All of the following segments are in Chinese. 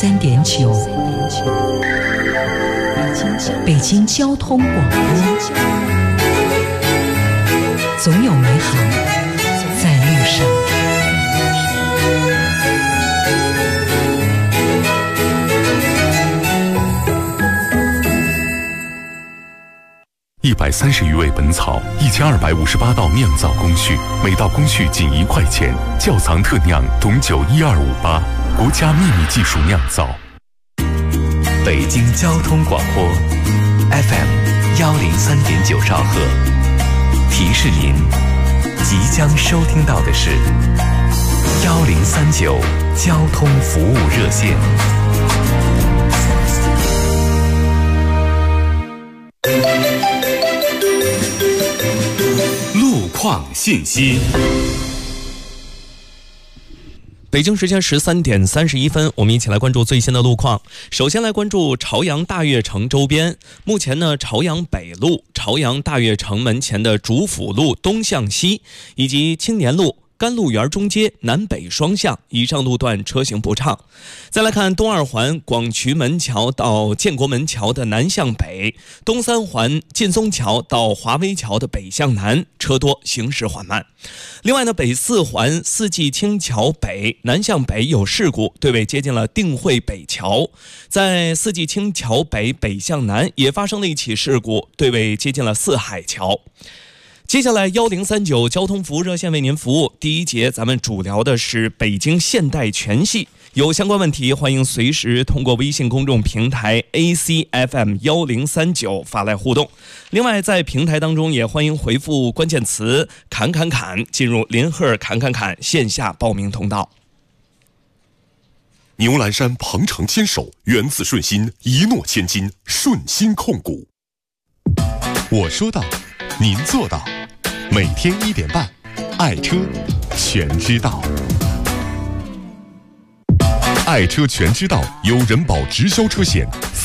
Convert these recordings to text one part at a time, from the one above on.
103.9，北京交通广播，总有美好在路上。 130余味本草，1258道酿造工序，每道工序仅1块钱。窖藏特酿董酒12588，国家秘密技术酿造。 北京交通广播 FM 103.9兆赫，提示您即将收听到的是1039交通服务热线。 路况信息。 北京时间13点31分，我们一起来关注最新的路况。首先来关注朝阳大悦城周边，目前呢，朝阳北路、朝阳大悦城门前的主辅路东向西，以及青年路、甘露园中街南北双向以上路段车行不畅。再来看东二环广渠门桥到建国门桥的南向北，东三环劲松桥到华威桥的北向南车多，行驶缓慢。另外呢，北四环四季青桥北南向北有事故，对位接近了定慧北桥。在四季青桥北北向南也发生了一起事故，对位接近了四海桥。接下来1039交通服务热线为您服务。第一节咱们主聊的是北京现代全系，有相关问题欢迎随时通过微信公众平台 ACFM1039 发来互动。另外在平台当中也欢迎回复关键词侃侃侃进入林赫侃侃侃线下报名通道。 牛栏山鹏程牵手，源自顺心，一诺千金，顺心控股。我说到，您做到。每天1点半，爱车全知道。爱车全知道由人保直销车险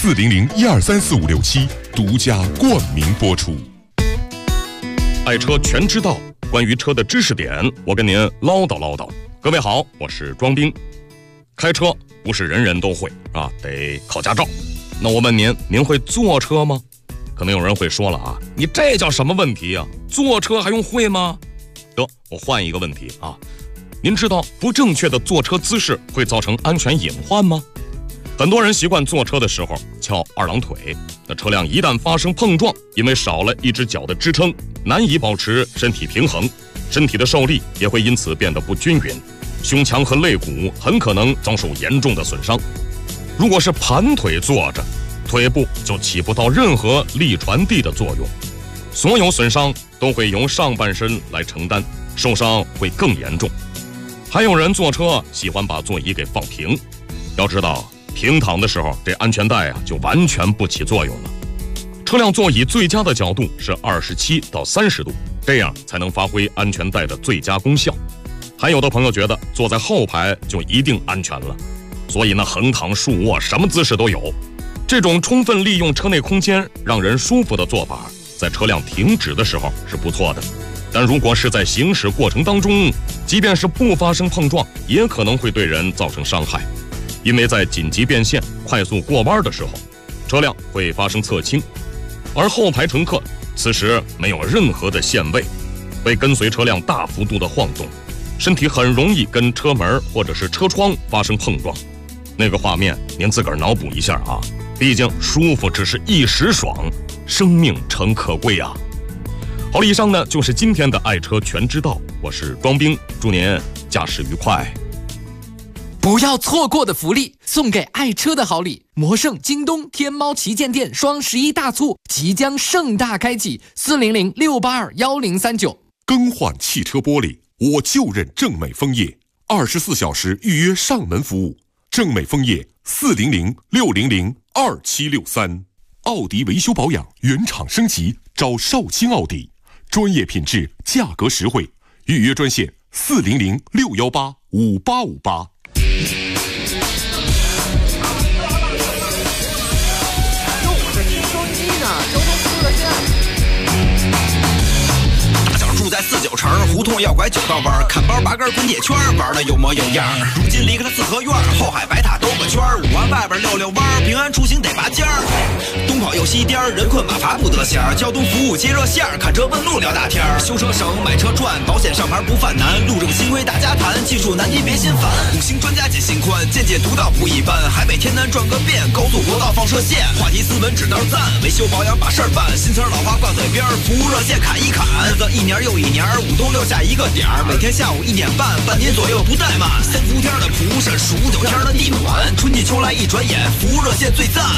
400-1234567独家冠名播出。爱车全知道，关于车的知识点，我跟您唠叨唠叨。各位好，我是庄兵。开车不是人人都会啊，得考驾照。那我问您，您会坐车吗？可能有人会说了啊，你这叫什么问题啊？坐车还用会吗？得，我换一个问题啊，您知道不正确的坐车姿势会造成安全隐患吗？很多人习惯坐车的时候翘二郎腿，那车辆一旦发生碰撞，因为少了一只脚的支撑，难以保持身体平衡，身体的受力也会因此变得不均匀，胸腔和肋骨很可能遭受严重的损伤。如果是盘腿坐着，腿部就起不到任何力传递的作用，所有损伤都会由上半身来承担，受伤会更严重。还有人坐车喜欢把座椅给放平，要知道平躺的时候，这安全带就完全不起作用了。车辆座椅最佳的角度是27到30度，这样才能发挥安全带的最佳功效。还有的朋友觉得坐在后排就一定安全了，所以呢，横躺竖卧什么姿势都有。这种充分利用车内空间让人舒服的做法，在车辆停止的时候是不错的，但如果是在行驶过程当中，即便是不发生碰撞，也可能会对人造成伤害。因为在紧急变线、快速过弯的时候，车辆会发生侧倾，而后排乘客此时没有任何的限位，被跟随车辆大幅度的晃动，身体很容易跟车门或者是车窗发生碰撞。那个画面您自个儿脑补一下啊，毕竟舒服只是一时爽，生命诚可贵啊。好了，以上呢就是今天的爱车全知道，我是庄兵，祝您驾驶愉快。 不要错过的福利，送给爱车的好礼。魔盛京东天猫旗舰店双11大促即将盛大开启，400-682-1039。 更换汽车玻璃，我就认正美枫叶，24小时预约上门服务。正美枫叶400-600-2763。奥迪维修保养原厂升级，找少卿奥迪，专业品质，价格实惠。预约专线400-618-5858。 住在49城胡同同要拐9道弯，看包8根滚铁圈，玩的有模有样。如今离开了四合院，后海白塔兜个圈，5环外边溜溜弯，平安出行得拔尖儿。东跑又西颠，人困马乏不得闲，交通服务接热线，看车问路聊大天，修车省买车赚，保险上牌不犯难，路上幸亏大家谈，技术难题别心烦。5星专家解心宽，见解独到不一般，海北天南转个遍，高速国道放射线，话题斯文指道赞，维修保养把事儿办，新词老话挂嘴边，服务热线砍一砍，日子一年又一年，5东6下一个点儿，每天下午1点半，半年左右不怠慢。3伏天的蒲扇，数9天的地暖，春季秋来一转眼，服务热线最赞。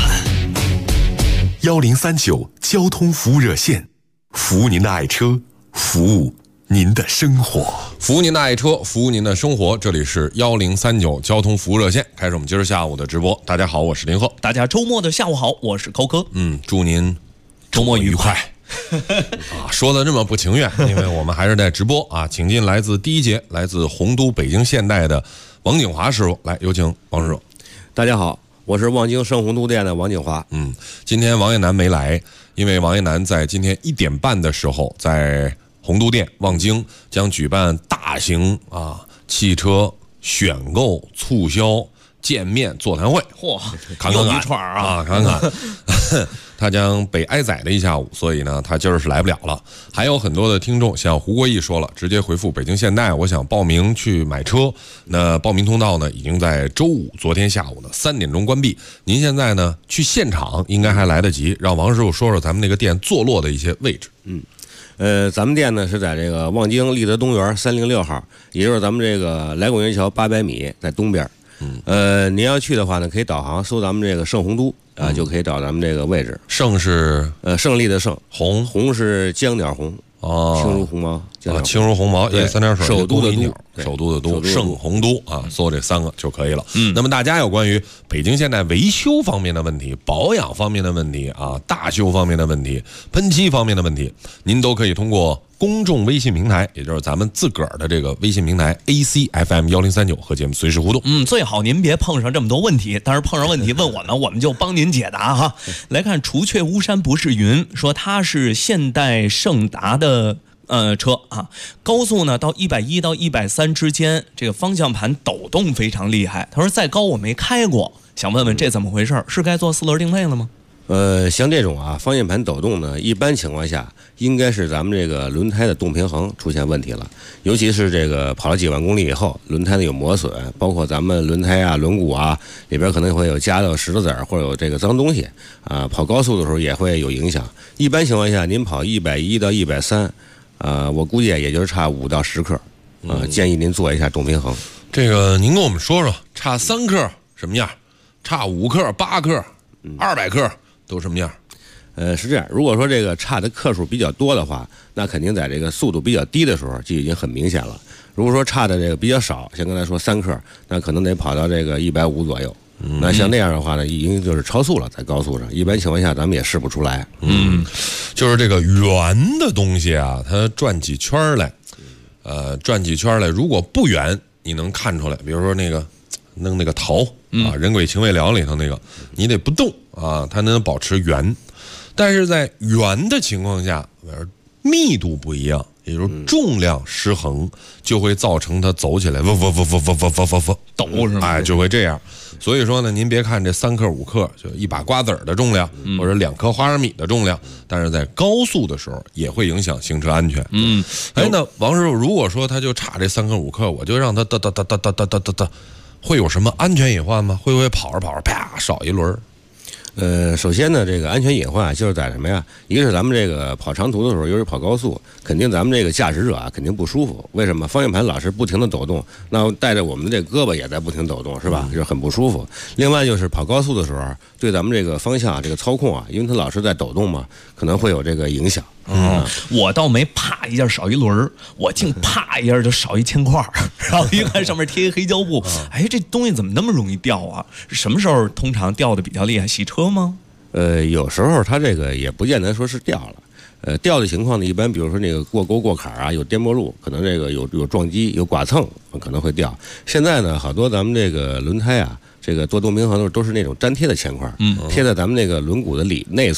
1039交通服务热线，服务您的爱车，服务您的生活， 服务您的爱车，服务您的生活。这里是1039交通服务热线，开始我们今儿下午的直播。大家好，我是林鹤。 大家周末的下午好，我是高科。 祝您周末愉快。 说的这么不情愿，因为我们还是在直播啊。请进来自第一节，来自洪都北京现代的王景华师傅，来有请王师傅。 大家好，我是望京盛洪都店的王景华。 今天王爷南没来，因为王爷南在今天1点半的时候，在洪都店望京将举办大型汽车选购促销见面座谈会。 嚯， 侃又一串啊， 侃他将被挨宰的一下午，所以呢，他今儿是来不了了。还有很多的听众，像胡国义说了，直接回复北京现代，我想报名去买车。那报名通道呢，已经在周五昨天下午的3点钟关闭。您现在呢去现场应该还来得及。让王师傅说说咱们那个店坐落的一些位置。 咱们店呢是在这个望京立德东园306号，也就是咱们这个来广元桥800米在东边。您要去的话呢，可以导航搜咱们这个盛洪都就可以找咱们这个位置。 盛是胜利的胜，红是江鸟红，轻如鸿毛， 轻如鸿毛，3点水， 首都的都， 首都的都，盛洪都啊，搜这3个就可以了。那么大家有关于北京现代维修方面的问题、保养方面的问题啊、大修方面的问题、喷漆方面的问题，您都可以通过公众微信平台，也就是咱们自个儿的这个微信平台 ACFM1039和节目随时互动。 最好您别碰上这么多问题，但是碰上问题问我们，我们就帮您解答哈。来看除却巫山不是云，说他是现代胜达的车啊，高速呢到110到130之间，这个方向盘抖动非常厉害。他说再高我没开过，想问问这怎么回事？是该做4轮定位了吗？ 像这种方向盘抖动呢，一般情况下应该是咱们这个轮胎的动平衡出现问题了，尤其是这个跑了几万公里以后，轮胎呢有磨损，包括咱们轮胎轮毂里边可能会有夹到石头子或者有这个脏东西跑高速的时候也会有影响。一般情况下，您跑110到130，我估计也就是差5到10克，建议您做一下动平衡。 这个您跟我们说说，差3克什么样？差5克、8克、200克。都什么样？ 是这样，如果说这个差的克数比较多的话，那肯定在这个速度比较低的时候就已经很明显了。如果说差的这个比较少，像刚才说3克，那可能得跑到这个150左右。那像那样的话呢，已经就是超速了，在高速上，一般情况下咱们也试不出来。 就是这个圆的东西它转几圈来，转几圈来，如果不圆，你能看出来，比如说那个弄那个桃人鬼情未了里头那个，你得不动它能保持圆。但是在圆的情况下，密度不一样，也就是重量失衡，就会造成它走起来抖是吗？ 就会这样。所以说呢，您别看这3克5克就一把瓜子儿的重量，或者2颗花生米的重量，但是在高速的时候也会影响行车安全。那王师傅，如果说他就差这3克5克，我就让他哒，会有什么安全隐患吗？会不会跑着啪少一轮？ 首先呢，这个安全隐患就是在什么呀？一个是咱们这个跑长途的时候，尤其跑高速，肯定咱们这个驾驶者肯定不舒服。为什么？方向盘老是不停的抖动，那带着我们的这个胳膊也在不停抖动，是吧？就是很不舒服。另外就是跑高速的时候，对咱们这个方向这个操控因为它老是在抖动嘛，可能会有这个影响。 我倒没啪一下少一轮，我竟啪一下就少1000块，然后一看上面贴一黑胶布，这东西怎么那么容易掉啊？什么时候通常掉的比较厉害？洗车吗？ 有时候它这个也不见得说是掉了。掉的情况呢，一般比如说那个过沟过坎有颠簸路，可能这个有撞击有剐蹭，可能会掉。现在呢，好多咱们这个轮胎这个做动平衡都是那种粘贴的铅块，贴在咱们那个轮毂的内侧。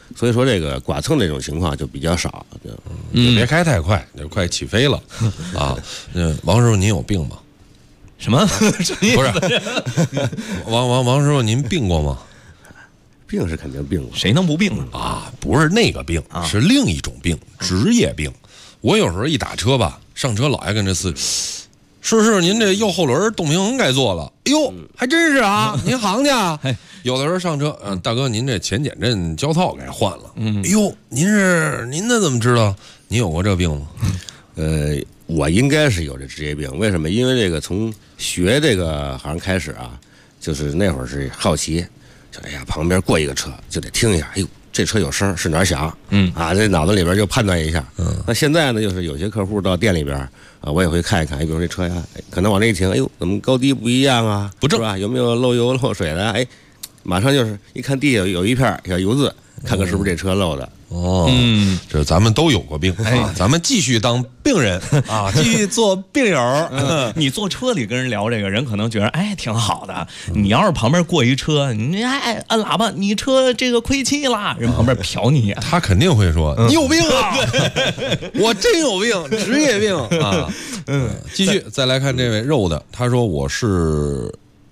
所以说这个剐蹭这种情况就比较少。 就别开太快，就快起飞了啊！王师傅，您有病吗？ 什么？不是，王师傅，您病过吗？ 病是肯定病过， 谁能不病啊？不是那个病，是另一种病，职业病。我有时候一打车吧，上车老爱跟这司机，是您这右后轮动平衡该做了。哎呦，还真是啊！您行去啊？有的时候上车，大哥，您这前减震胶套该换了。哎呦，您这怎么知道？您有过这病吗？ 我应该是有这职业病。为什么？因为这个从学这个行开始啊，就是那会儿是好奇，就哎呀，旁边过一个车就得听一下，哎呦，这车有声是哪儿响？这脑子里边就判断一下。那现在呢，就是有些客户到店里边啊，我也会看一看，比如这车呀，可能往这一停，哎呦，怎么高低不一样啊？ 不正是吧？有没有漏油漏水的？哎，马上就是一看地下有一片小油渍，看看是不是这车漏的。 这咱们都有过病啊，咱们继续当病人啊，继续做病友。 你坐车里跟人聊这个，人可能觉得哎挺好的。你要是旁边过一车，你按喇叭，你车这个亏气啦，人旁边瞟你， 他肯定会说你有病啊，我真有病，职业病啊。继续再来看这位肉的，他说我是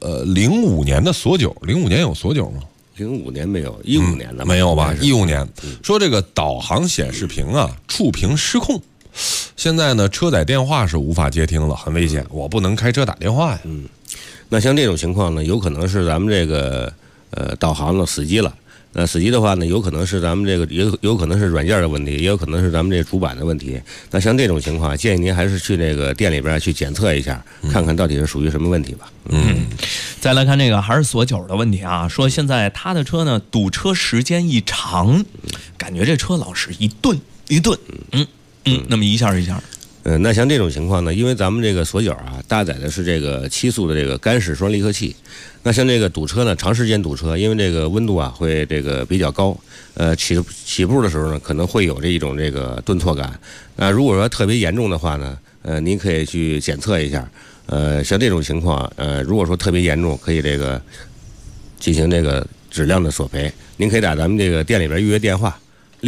05年的锁酒，05年有锁酒吗 ？05年没有，15年的没有吧？15年说这个导航显示屏啊触屏失控，现在呢车载电话是无法接听了，很危险，我不能开车打电话呀。 那像这种情况呢，有可能是咱们这个导航呢死机了。那死机的话呢，有可能是咱们这个有可能是软件的问题，也有可能是咱们这个主板的问题。那像这种情况，建议您还是去这个店里边去检测一下，看看到底是属于什么问题吧。 再来看这个还是锁酒的问题啊，说现在他的车呢堵车时间一长，感觉这车老是一顿，那么一下。 那像这种情况呢，因为咱们这个锁酒啊，搭载的是这个7速的这个干式双离合器。那像这个堵车呢，长时间堵车，因为这个温度啊会这个比较高，起步的时候呢，可能会有这一种这个顿挫感。那如果说特别严重的话呢，您可以去检测一下。像这种情况，如果说特别严重，可以这个进行这个质量的索赔。您可以打咱们这个店里边预约电话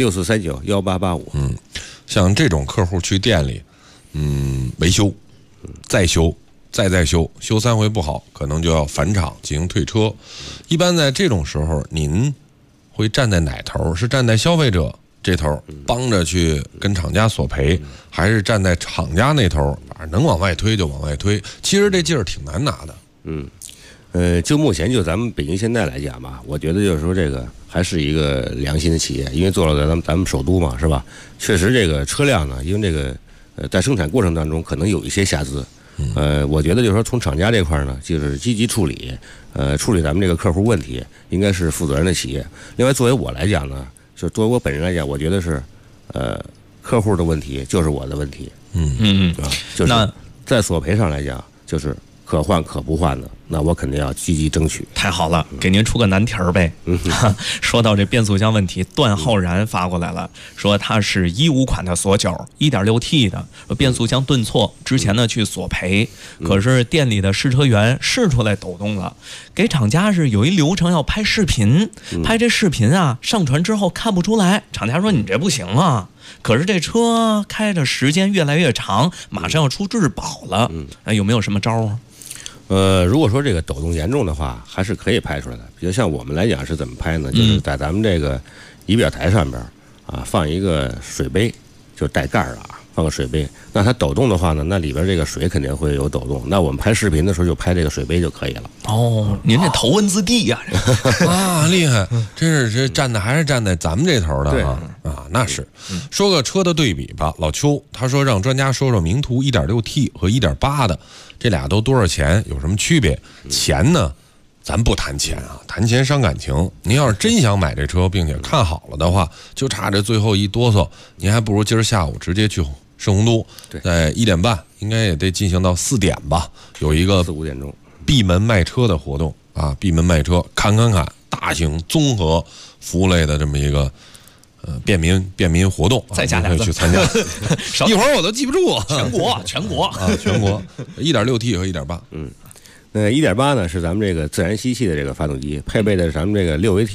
64391885。 像这种客户去店里，维修，再修。再修3回不好，可能就要返厂进行退车。一般在这种时候，您会站在哪头？是站在消费者这头帮着去跟厂家索赔，还是站在厂家那头能往外推就往外推？其实这劲儿挺难拿的。就目前就咱们北京现代来讲吧，我觉得就是说这个还是一个良心的企业，因为做了咱们首都嘛，是吧？确实这个车辆呢，因为这个在生产过程当中可能有一些瑕疵。我觉得就是说从厂家这块呢，就是积极处理，处理咱们这个客户问题，应该是负责任的企业。另外，作为我来讲呢，就作为我本人来讲，我觉得是，客户的问题就是我的问题。就是在索赔上来讲，就是可换可不换的，那我肯定要积极争取。 太好了，给您出个难题儿呗。说到这变速箱问题，段浩然发过来了，说他是15款的锁酒，1.6T 的，变速箱顿挫，之前呢去索赔，可是店里的试车员试出来抖动了，给厂家是有一流程要拍视频，拍这视频啊，上传之后看不出来，厂家说你这不行啊。可是这车开着时间越来越长，马上要出质保了，有没有什么招啊？ 如果说这个抖动严重的话，还是可以拍出来的。比如像我们来讲是怎么拍呢？就是在咱们这个仪表台上边啊，放一个水杯，就带盖的啊，放个水杯。那它抖动的话呢，那里边这个水肯定会有抖动。那我们拍视频的时候就拍这个水杯就可以了。 您这头文字 D 呀， 厉害！真是这站的还是站在咱们这头的啊！那是。说个车的对比吧，老邱他说让专家说说名图 1.6T 和1.8的这俩都多少钱，有什么区别？钱呢，咱不谈钱啊，谈钱伤感情。您要是真想买这车，并且看好了的话，就差这最后一哆嗦，您还不如今儿下午直接去圣洪都，在1点半，应该也得进行到4点吧，有一个 4、5点钟闭门卖车的活动啊，闭门卖车，看，大型综合服务类的这么一个便民活动， 再加2个去参加，一会儿我都记不住， 全国啊，全国 1.6T 和1.8， 那1.8呢是咱们这个自然吸气的这个发动机，配备的是咱们这个6AT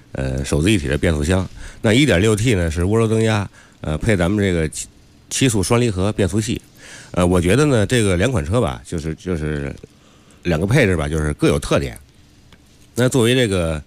手自一体的变速箱。那 1.6T 呢是涡轮增压，配咱们这个7速双离合变速器。我觉得呢这个两款车吧，就是两个配置吧，就是各有特点。那作为这个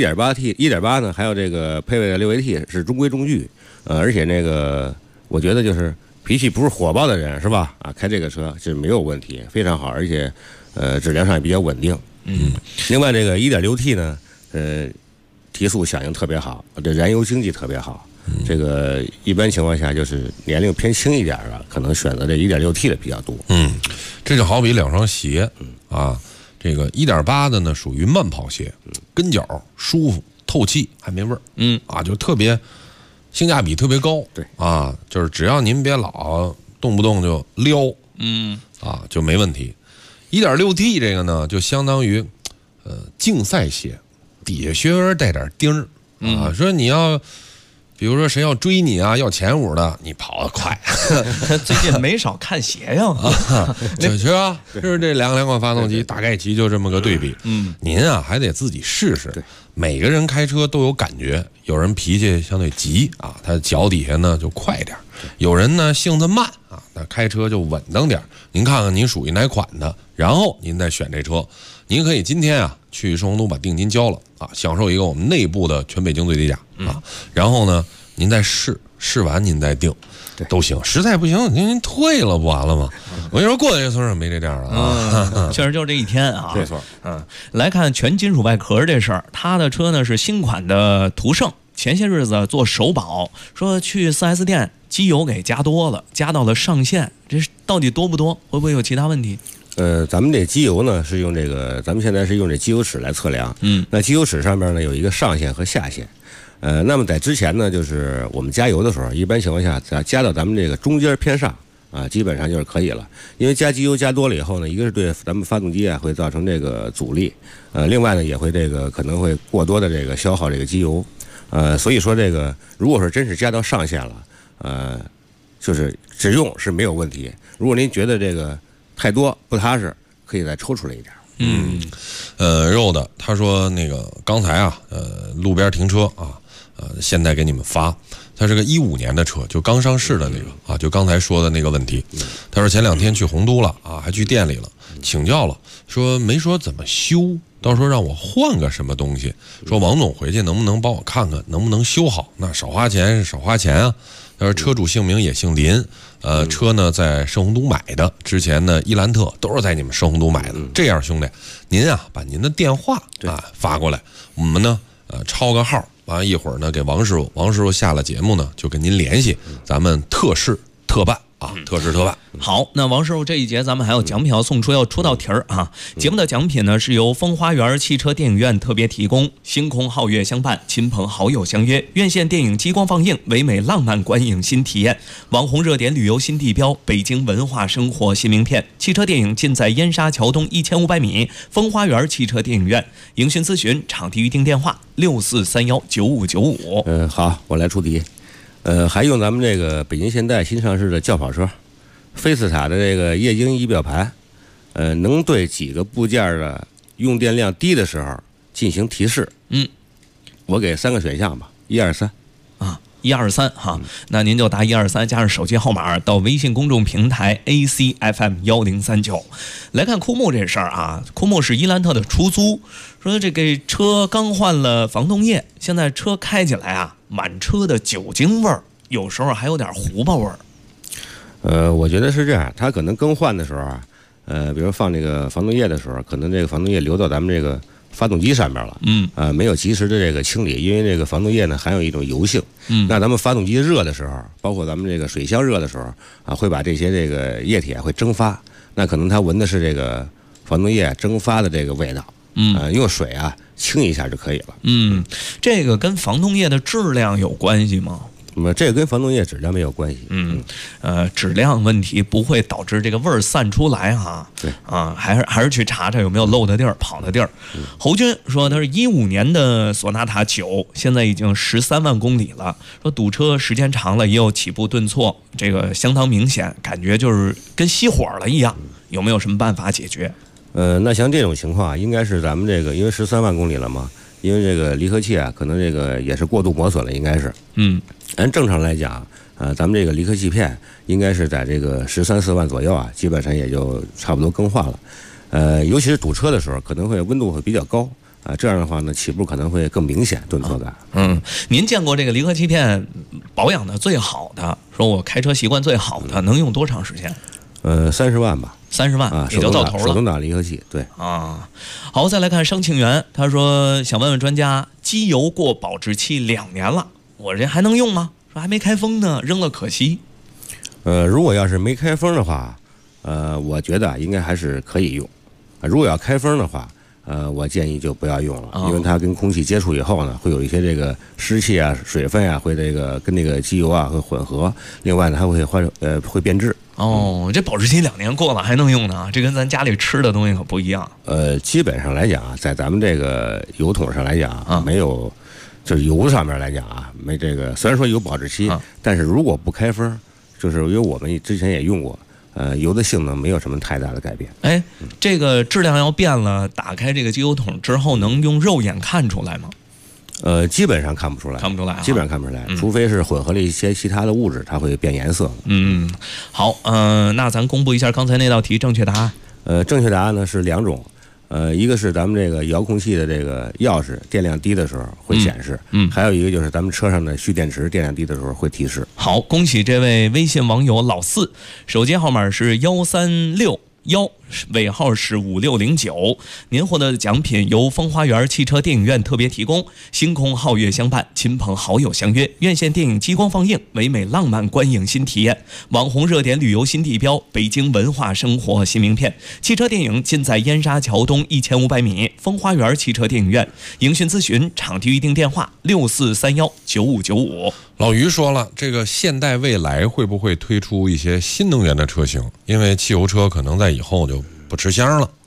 1.8 呢，还有这个配备的6AT 是中规中矩，而且那个我觉得就是脾气不是火爆的人是吧？开这个车是没有问题，非常好，而且质量上也比较稳定。另外这个 1.6T 呢，提速响应特别好，这燃油经济特别好。这个一般情况下就是年龄偏轻一点的，可能选择这 1.6T 的比较多。 这就好比两双鞋啊，这个 1.8 的呢属于慢跑鞋，跟脚舒服透气还没味儿，就特别性价比特别高。 对啊，就是只要您别老动不动就撩，就没问题。1.6T 这个呢就相当于竞赛鞋，底下靴跟带点钉儿说你要比如说谁要追你啊，要前五的，你跑得快。 最近没少看鞋呀。 是吧？就是这两款发动机大概其就这么个对比。您啊还得自己试试。每个人开车都有感觉，有人脾气相对急他脚底下呢就快点；有人呢性子慢那开车就稳当点。您看看您属于哪款的，然后您再选这车。您可以今天去圣洪都把定金交了享受一个我们内部的全北京最低价然后呢您再试完您再定都行，实在不行您退了不完了吗？我跟你说过这村上没这样的确实就这一天没错。 来看全金属外壳这事儿，他的车呢是新款的途胜，前些日子做首保，说去 4S 店机油给加多了，加到了上限，这到底多不多？会不会有其他问题？ 咱们这机油呢是用这个，咱们现在是用这机油尺来测量。那机油尺上面呢有一个上限和下限。那么在之前呢，就是我们加油的时候，一般情况下加到咱们这个中间偏上基本上就是可以了。因为加机油加多了以后呢，一个是对咱们发动机会造成这个阻力，另外呢也会这个可能会过多的这个消耗这个机油。所以说这个如果说真是加到上限了，就是只用是没有问题。如果您觉得这个太多不踏实，可以再抽出来一点。 肉的他说那个刚才路边停车现在给你们发，他是个15年的车，就刚上市的那个就刚才说的那个问题。他说前2天去洪都了还去店里了，请教了，说没说怎么修，到时候让我换个什么东西，说王总回去能不能帮我看看能不能修好，那少花钱是少花钱啊。他说车主姓名也姓林，车呢在圣洪都买的，之前呢伊兰特都是在你们圣洪都买的。这样兄弟，您把您的电话发过来，我们呢抄个号，完一会儿呢给王师傅下了节目呢就跟您联系，咱们特事特办特事特办。 好，那王师傅这一节咱们还有奖品要送出，要出道题儿节目的奖品呢是由风花园汽车电影院特别提供，星空皓月相伴，亲朋好友相约，院线电影激光放映，唯美浪漫观影新体验，网红热点旅游新地标，北京文化生活新名片。汽车电影尽在燕莎桥东1500米风花园汽车电影院。营讯咨询场地预订电话64319595。 好，我来出题。还用咱们这个北京现代新上市的轿跑车，菲斯塔的这个液晶仪表盘，能对几个部件的用电量低的时候进行提示。我给3个选项吧，1、2、3。 123那您就答123，加上手机号码到微信公众平台 ACFM1039。来看枯木这事儿枯木是伊兰特的出租，说这个车刚换了防冻液，现在车开起来满车的酒精味儿，有时候还有点糊巴味儿。 我觉得是这样，他可能更换的时候比如放这个防冻液的时候，可能这个防冻液流到咱们这个发动机上面了，没有及时的这个清理，因为这个防冻液呢含有一种油性，那咱们发动机热的时候，包括咱们这个水箱热的时候会把这些这个液体会蒸发，那可能他闻的是这个防冻液蒸发的这个味道，用水清一下就可以了。 这个跟防冻液的质量有关系吗？ 这个跟防冻液质量没有关系。 质量问题不会导致这个味儿散出来对还是去查查有没有漏的地儿、跑的地儿。侯军说他是15年的索纳塔9，现在已经13万公里了。说堵车时间长了，也有起步顿挫，这个相当明显，感觉就是跟熄火了一样。有没有什么办法解决？ 那像这种情况应该是咱们这个，因为13万公里了嘛。 因为这个离合器啊，可能这个也是过度磨损了，应该是。按正常来讲，咱们这个离合器片应该是在这个13、14万左右啊，基本上也就差不多更换了。尤其是堵车的时候，可能会温度会比较高啊，这样的话呢，起步可能会更明显顿挫感。 您见过这个离合器片保养的最好的，说我开车习惯最好的，能用多长时间 ？30万吧。 30万啊， 也就到头了。 手动挡离合器，对啊。好，再来看商庆元，他说想问问专家，机油过保质期2年了，我这还能用吗？说还没开封呢，扔了可惜。 如果要是没开封的话，我觉得应该还是可以用。如果要开封的话，我建议就不要用了，因为它跟空气接触以后呢，会有一些这个湿气啊、水分啊，会这个跟那个机油啊会混合。另外呢，还会变质。 这保质期2年过了还能用呢？这跟咱家里吃的东西可不一样。 基本上来讲啊，在咱们这个油桶上来讲没有，就是油上面来讲啊，没这个。虽然说有保质期，但是如果不开封，就是因为我们之前也用过。油的性能没有什么太大的改变。 这个质量要变了，打开这个机油桶之后，能用肉眼看出来吗？ 基本上看不出来，基本上看不出来，除非是混合了一些其他的物质，它会变颜色。 好，那咱公布一下刚才那道题正确答案。 正确答案呢是2种。一个是咱们这个遥控器的这个钥匙电量低的时候会显示，还有一个就是咱们车上的蓄电池电量低的时候会提示。 好，恭喜这位微信网友老四，手机号码是1361，尾号是5609。您获得的奖品由风花园汽车电影院特别提供，星空皓月相伴，亲朋好友相约，院线电影激光放映，唯美浪漫观影新体验，网红热点旅游新地标，北京文化生活新名片。汽车电影尽在燕莎桥东1500米风花园汽车电影院。营讯咨询场地预订电话6431959595。 老于说了，这个现代未来会不会推出一些新能源的车型？因为汽油车可能在以后就不吃香了。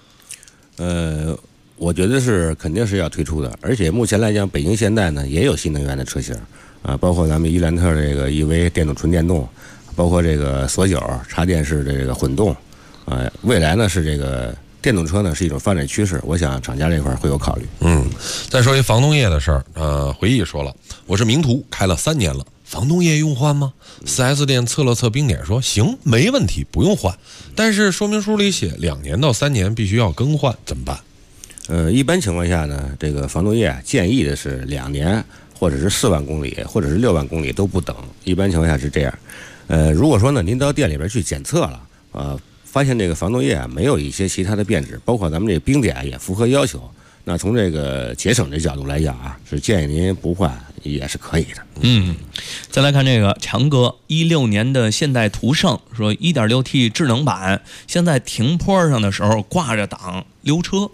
我觉得是肯定是要推出的，而且目前来讲，北京现代呢也有新能源的车型啊，包括咱们伊兰特这个 EV 电动纯电动，包括这个索九插电式的这个混动，未来呢是这个电动车呢是一种发展趋势，我想厂家这块会有考虑。 再说一房东业的事儿，回忆说了，我是名图开了3年了，房东业用换吗？4S 店测了测冰点说行，没问题，不用换。但是说明书里写2年到3年必须要更换，怎么办？ 一般情况下呢，这个房东业建议的是2年，或者是4万公里，或者是6万公里都不等。一般情况下是这样。如果说呢，您到店里边去检测了，发现这个防冻液没有一些其他的变质，包括咱们这冰点也符合要求，那从这个节省的角度来讲啊，是建议您不换也是可以的。 再来看这个强哥16年的现代途胜说 1.6T 智能版，现在停坡上的时候挂着档溜车。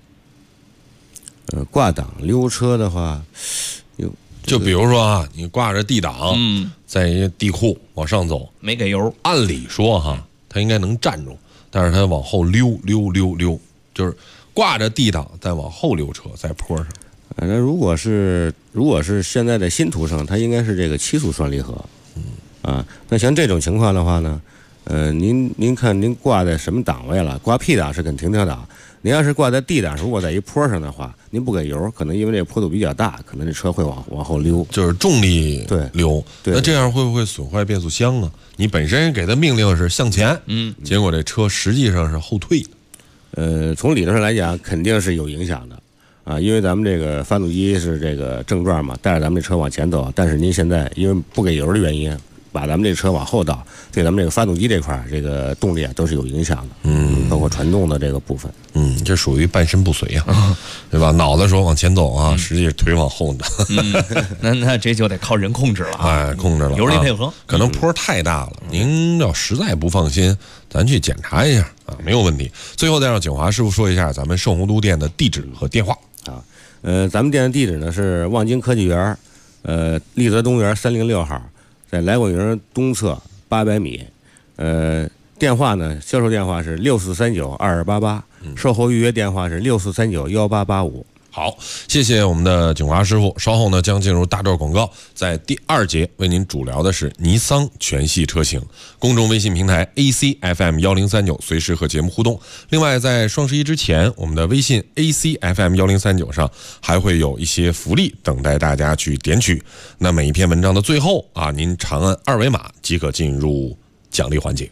挂档溜车的话， 就比如说啊，你挂着 D 档，在一地库往上走， 没给油， 按理说哈，它应该能站住，但是它往后溜，就是挂着 D 档再往后溜车，在坡上。 那如果是现在的新途胜，它应该是这个7速双离合，那像这种情况的话呢，您看您挂在什么档位了？挂 P 档是跟停车档，您要是挂在 D 档，如果在一坡上的话，您不给油，可能因为这个坡度比较大，可能这车会往后溜， 就是重力溜。 对， 那这样会不会损坏变速箱啊？你本身给它命令是向前，结果这车实际上是后退。 从理论上来讲，肯定是有影响的。因为咱们这个发动机是这个正转嘛，带着咱们这车往前走，但是您现在因为不给油的原因，把咱们这车往后倒，对咱们这个发动机这块这个动力都是有影响的，包括传动的这个部分， 这属于半身不遂啊，对吧？脑子说往前走啊，实际腿往后的， 那这就得靠人控制了啊， 控制了， 油力配合， 可能坡太大了，您要实在不放心，咱去检查一下啊，没有问题。最后再让景华师傅说一下咱们圣洪都店的地址和电话。 咱们店的地址呢是望京科技园，立泽东园306号，在来广园东侧800米。电话呢，销售电话是64392288，售后预约电话是64391885。 好，谢谢我们的景华师傅。稍后呢将进入大段广告，在第2节为您主聊的是尼桑全系车型。公众微信平台 ACFM1039随时和节目互动。另外，在双11之前，我们的微信 ACFM1039上还会有一些福利等待大家去点取。那每一篇文章的最后啊，您长按2维码即可进入奖励环节。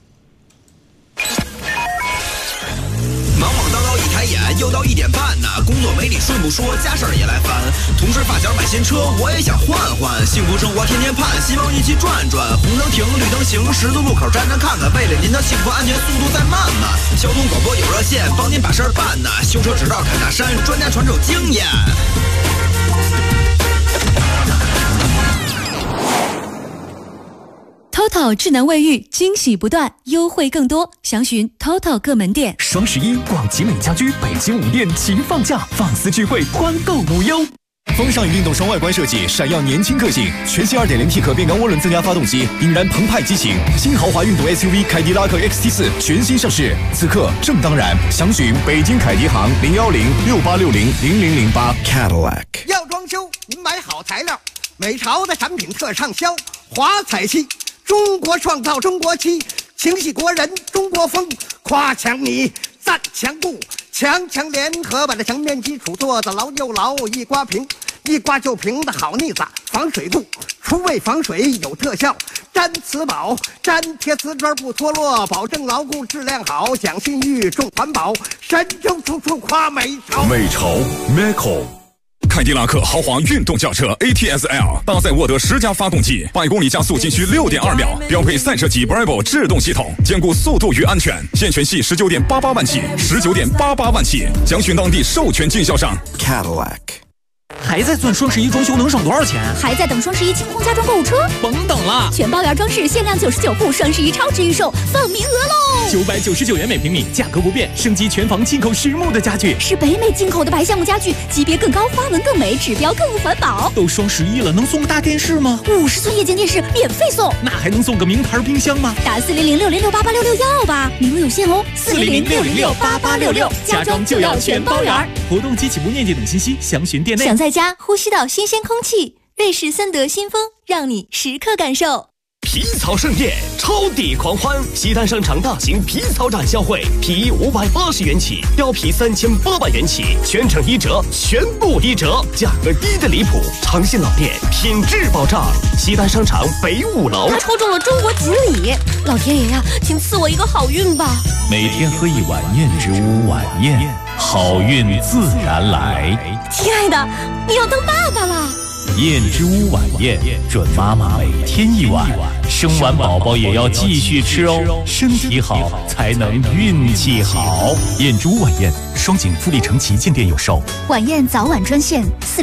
又到1点半呢，工作没你顺不说，家事儿也来烦。同事发小买新车，我也想换换。幸福生活天天盼，希望一起转转。红灯停，绿灯行，十字路口站站看看，为了您的幸福安全，速度再慢慢。交通广播有热线，帮您把事儿办呢。修车指导侃大山，专家传授经验。 TOTO 智能卫浴，惊喜不断，优惠更多，详询 TOTO 各门店。 双11，逛集美家居北京5店齐放假，放肆聚会，团购无忧。风尚与运动双外观设计，闪耀年轻个性。全新 2.0T 可变缸涡轮增压发动机，引燃澎湃激情。新豪华运动 SUV 凯迪拉克 XT4 全新上市，此刻正当然。详询北京凯迪行01068600008 Cadillac。要装修，您买好材料，美潮的产品特畅销，华彩漆。中国创造中国漆，情系国人中国风，夸强米赞强固，强联合把这墙面基础做得牢又牢，一刮平一刮就平的好腻子，防水固，除味防水有特效，粘瓷宝粘贴瓷砖不脱落，保证牢固质量好，讲信誉重环保，神州处处夸美潮。 美潮 Meco。凯迪拉克豪华运动轿车 ATS-L 搭载沃德10加发动机，100公里加速仅需6.2秒，标配赛车级 Bravo 制动系统，兼顾速度与安全。现权系19.88万起，19.88万起，详询当地授权经销商。 Cadillac。 还在算双11装修能省多少钱？ 还在等双11清空家装购物车？ 甭等了， 全包圆装饰限量99户，双11超值预售放名额喽 ！999元每平米，价格不变，升级全房进口实木的家具， 是北美进口的白橡木家具，级别更高，花纹更美，指标更环保。 都双11了，能送个大电视吗 ？50寸液晶电视免费送， 那还能送个名牌冰箱吗？ 打40060688866要吧，名额有限哦！40060688866，家装就要全包圆。 活动及起步链接等信息，详询店内。 想在家呼吸到新鲜空气，瑞士森德新风让你时刻感受。 皮草盛宴，超抵狂欢！西单商场大型皮草展销会，皮衣580元起，貂皮3800元起，全程1折，全部1折，价格低的离谱。长信老店，品质保障。西单商场北5楼。 他抽中了中国锦鲤，老天爷呀，请赐我一个好运吧！ 每天喝一碗燕之屋晚宴，好运自然来。 亲爱的，你要当爸爸了。 燕之屋晚宴，准妈妈每天一碗，生完宝宝也要继续吃哦，身体好才能运气好。燕之屋晚宴，双井富力城旗舰店有售。 晚宴早晚专线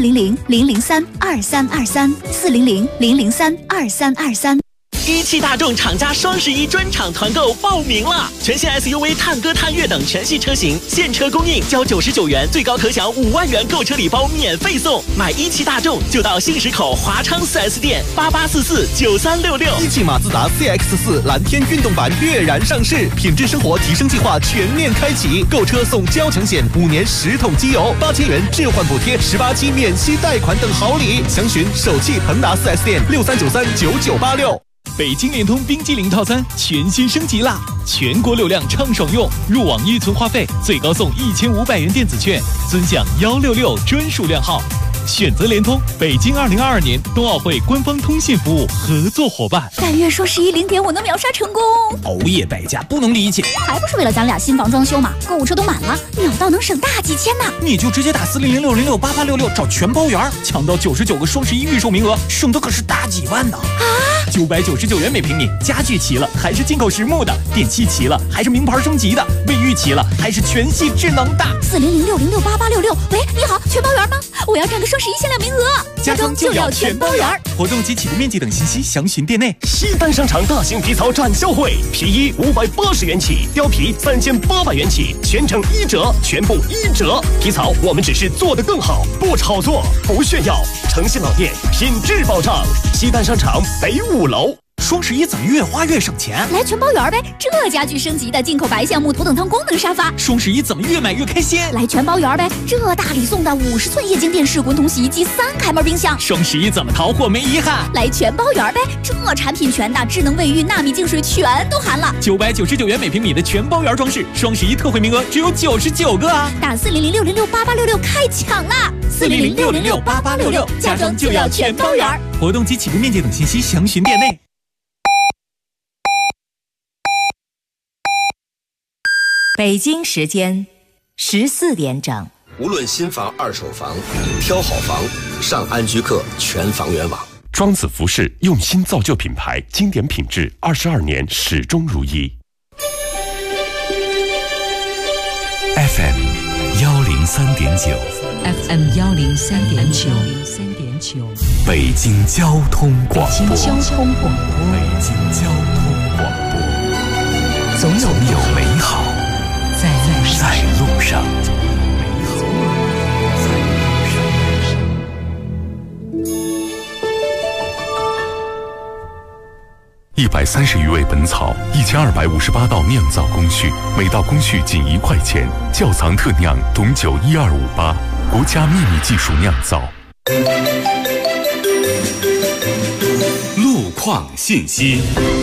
400-003-2323，400-003-2323。 一汽大众厂家双11专场团购报名了，全新 SUV 探歌、探岳等全系车型现车供应，交99元，最高可享5万元购车礼包免费送。买一汽大众就到新石口华昌 4S 店88449366。 一汽马自达 CX-4 蓝天运动版跃然上市，品质生活提升计划全面开启，购车送交强险，5年10桶机油，8000元置换补贴，18期免息贷款等好礼。详询首汽腾达 4S 店63939986。 北京联通冰激凌套餐全新升级啦！全国流量畅爽用，入网预存话费最高送1500元电子券，尊享166专属量号。选择联通，北京2022年冬奥会官方通信服务合作伙伴。 但愿双110点我能秒杀成功。 熬夜败家不能理解， 还不是为了咱俩新房装修嘛？购物车都满了，秒到能省大几千呢。 你就直接打40060688866找全包圆，抢到99个双11预售名额，省的可是大几万呢！ 啊 ！999元每平米，家具齐了还是进口实木的，电器齐了还是名牌升级的，卫浴齐了还是全系智能的。 40060688866，喂，你好，全包圆吗？我要占个双11限量名额， 家装就要全包圆。活动及起步面积等信息详询店内。 西单商场大型皮草展销会，皮衣580元起，貂皮3800元起，全程1折，全部1折。皮草我们只是做得更好，不炒作，不炫耀。诚信老店，品质保障。西单商场北5楼。 双11怎么越花越省钱？ 来全包圆呗！这家具升级的进口白橡木头等舱功能沙发， 双11怎么越买越开心？ 来全包圆呗！这大礼送的50寸液晶电视、滚筒洗衣机、3开门冰箱。 双11怎么淘货没遗憾？ 来全包圆呗！这产品全的，智能卫浴、纳米净水全都含了。 999元每平米的全包圆装饰，双11特惠名额只有99个啊！ 打400-606-8866开抢啦！400-606-8866，家装就要全包圆。 活动及起步面积等信息详询店内。 北京时间14点整。 无论新房、二手房，挑好房上安居客全房源网。 庄子服饰用心造就品牌，经典品质22年始终如一。 FM 103.9 FM 103.9 北京交通广播。 北京交通广播。 北京交通广播。 总有美好在路上。 130余味本草，1258道酿造工序，每道工序仅1块钱。窖藏特酿董酒12588，国家秘密技术酿造。 路况信息。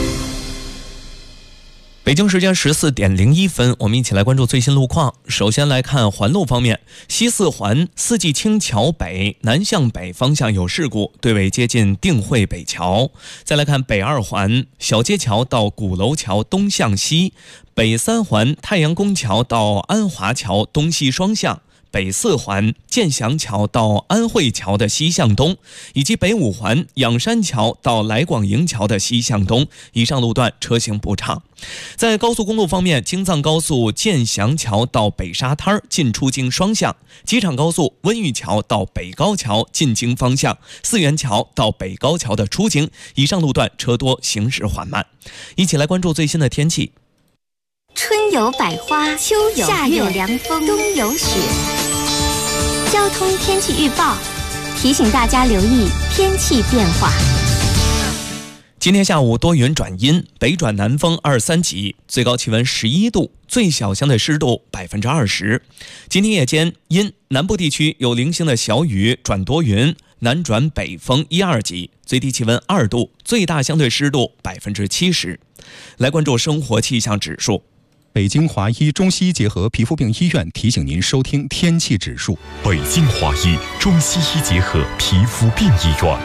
北京时间14点01分，我们一起来关注最新路况。首先来看环路方面，西四环四季青桥北南向北方向有事故，对尾接近定慧北桥。再来看北二环小街桥到鼓楼桥东向西，北三环太阳宫桥到安华桥东西双向，北四环建祥桥到安慧桥的西向东，以及北五环仰山桥到来广营桥的西向东，以上路段车行不畅。在高速公路方面，京藏高速建祥桥到北沙滩进出京双向，机场高速温榆桥到北高桥进京方向，四元桥到北高桥的出京，以上路段车多，行驶缓慢。一起来关注最新的天气。 春有百花，秋有夏有凉风，冬有雪。交通天气预报提醒大家留意天气变化。 今天下午多云转阴，北转南风2-3级，最高气温11度，最小相对湿度20%。今天夜间阴，南部地区有零星的小雨转多云，南转北风1-2级，最低气温2度，最大相对湿度70%。来关注生活气象指数。 北京华医中西医结合皮肤病医院提醒您收听天气指数。 北京华医中西医结合皮肤病医院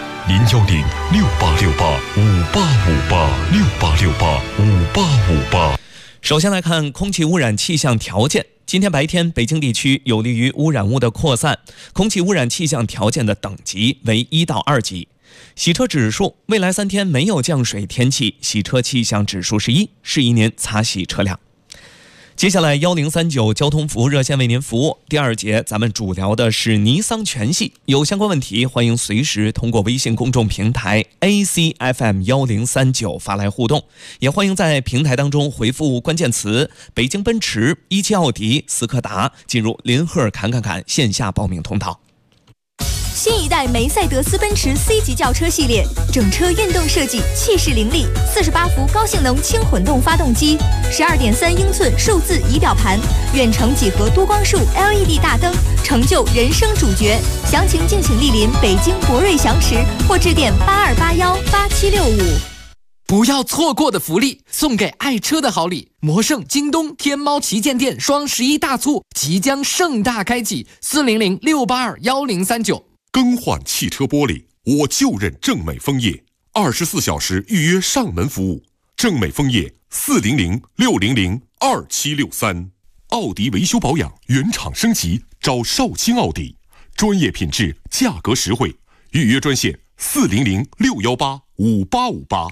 ，010-6868-5858，6868-5858。 首先来看空气污染气象条件。今天白天，北京地区有利于污染物的扩散，空气污染气象条件的等级为1到2级。洗车指数，未来3天没有降水天气，洗车气象指数是1，适宜您擦洗车辆。接下来1039交通服务热线为您服务。第2节咱们主聊的是尼桑全系，有相关问题欢迎随时通过微信公众平台 ACFM1039 发来互动，也欢迎在平台当中回复关键词北京奔驰、17奥迪、斯柯达，进入林赫侃线下报名通道。 新一代梅赛德斯奔驰 C 级轿车系列，整车运动设计，气势凌厉，48伏高性能轻混动发动机，12.3英寸数字仪表盘，远程几何多光束 LED 大灯，成就人生主角。详情敬请莅临北京博瑞祥驰，或致电82818765。 不要错过的福利，送给爱车的好礼。魔圣、京东、天猫旗舰店双11大促即将盛大开启，400-682-1039。 更换汽车玻璃，我就认正美枫叶，24小时预约上门服务。正美枫叶400-600-2763。奥迪维修保养原厂升级，找少卿奥迪，专业品质，价格实惠。预约专线400-618-5858。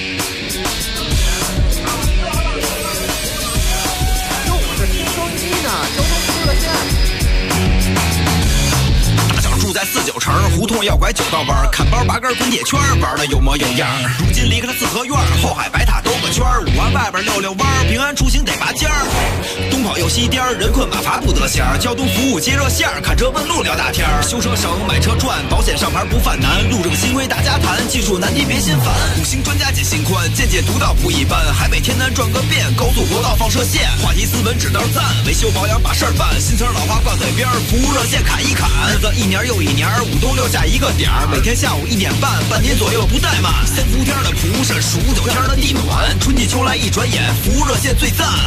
住在49城，胡同要拐9道弯，砍包拔根滚铁圈，玩的有模有样。如今离开了四合院，后海白塔兜个圈，5环外边溜弯，平安出行得拔尖儿。东跑又西颠，人困马乏不得闲。交通服务接热线，看车问路聊大天。修车省，买车赚，保险上牌不犯难。路政新规大家谈，技术难题别心烦。5星专家解辛宽，见解独到不一般。海北天南转个遍，高速国道放射线，话题斯文指导赞，维修保养把事儿办，新词老话挂嘴边，服务热线砍一砍，日子一年又一年，5冬6夏一个点儿，每天下午1点半，半年左右不怠慢。3伏天的蒲扇，15、9天的地暖，春季秋来一转眼，服务热线最赞。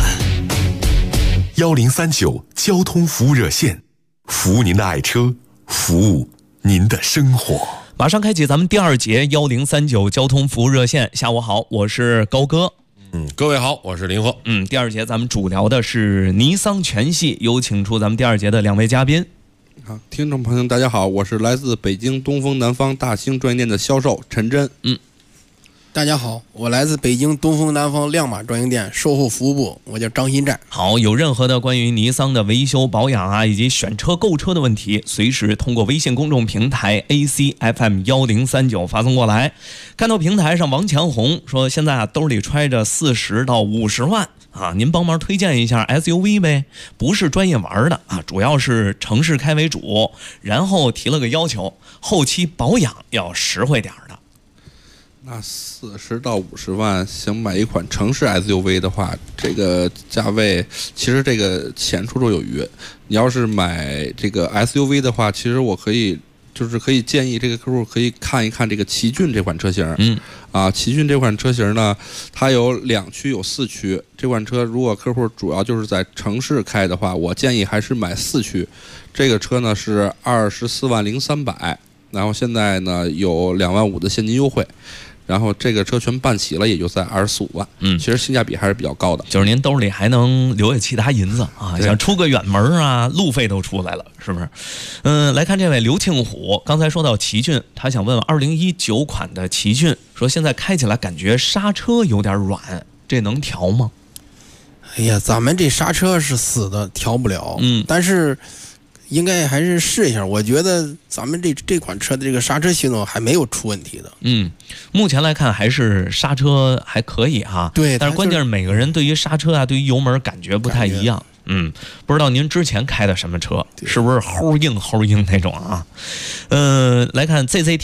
1039交通服务热线，服务您的爱车，服务您的生活。 马上开启咱们第2节1039交通服务热线。下午好，我是高哥。 各位好，我是林鹤。 第2节咱们主聊的是尼桑全系，有请出咱们第2节的2位嘉宾。 好，听众朋友大家好，我是来自北京东风南方大兴专营店的销售陈真。 大家好，我来自北京东风南方亮马专营店售后服务部，我叫张新寨。 好，有任何的关于尼桑的维修保养啊，以及选车购车的问题，随时通过微信公众平台 ACFM 1039发送过来。看到平台上王强红说，现在兜里揣着40到50万啊，您帮忙推荐一下 SUV 呗，不是专业玩的啊，主要是城市开为主，然后提了个要求，后期保养要实惠点的。 那40到50万想买一款城市 SUV 的话，这个价位其实这个钱绰绰有余。你要是买这个 SUV 的话，其实我可以建议这个客户可以看一看这个奇骏这款车型。奇骏这款车型呢，它有2驱有4驱。这款车如果客户主要就是在城市开的话，我建议还是买4驱。这个车呢是24万0300，然后现在呢有2万5的现金优惠。然后这个车全办齐了，也就在25万。其实性价比还是比较高的。 就是您兜里还能留下其他银子啊，想出个远门啊，路费都出来了，是不是？来看这位刘庆虎，刚才说到奇骏，他想问问2019款的奇骏，说现在开起来感觉刹车有点软，这能调吗？ 哎呀，咱们这刹车是死的，调不了。但是应该还是试一下，我觉得咱们这款车的这个刹车系统还没有出问题的。 目前来看还是刹车还可以哈。 对， 但是关键是每个人对于刹车啊，对于油门感觉不太一样。不知道您之前开的什么车，是不是齁硬那种啊？来看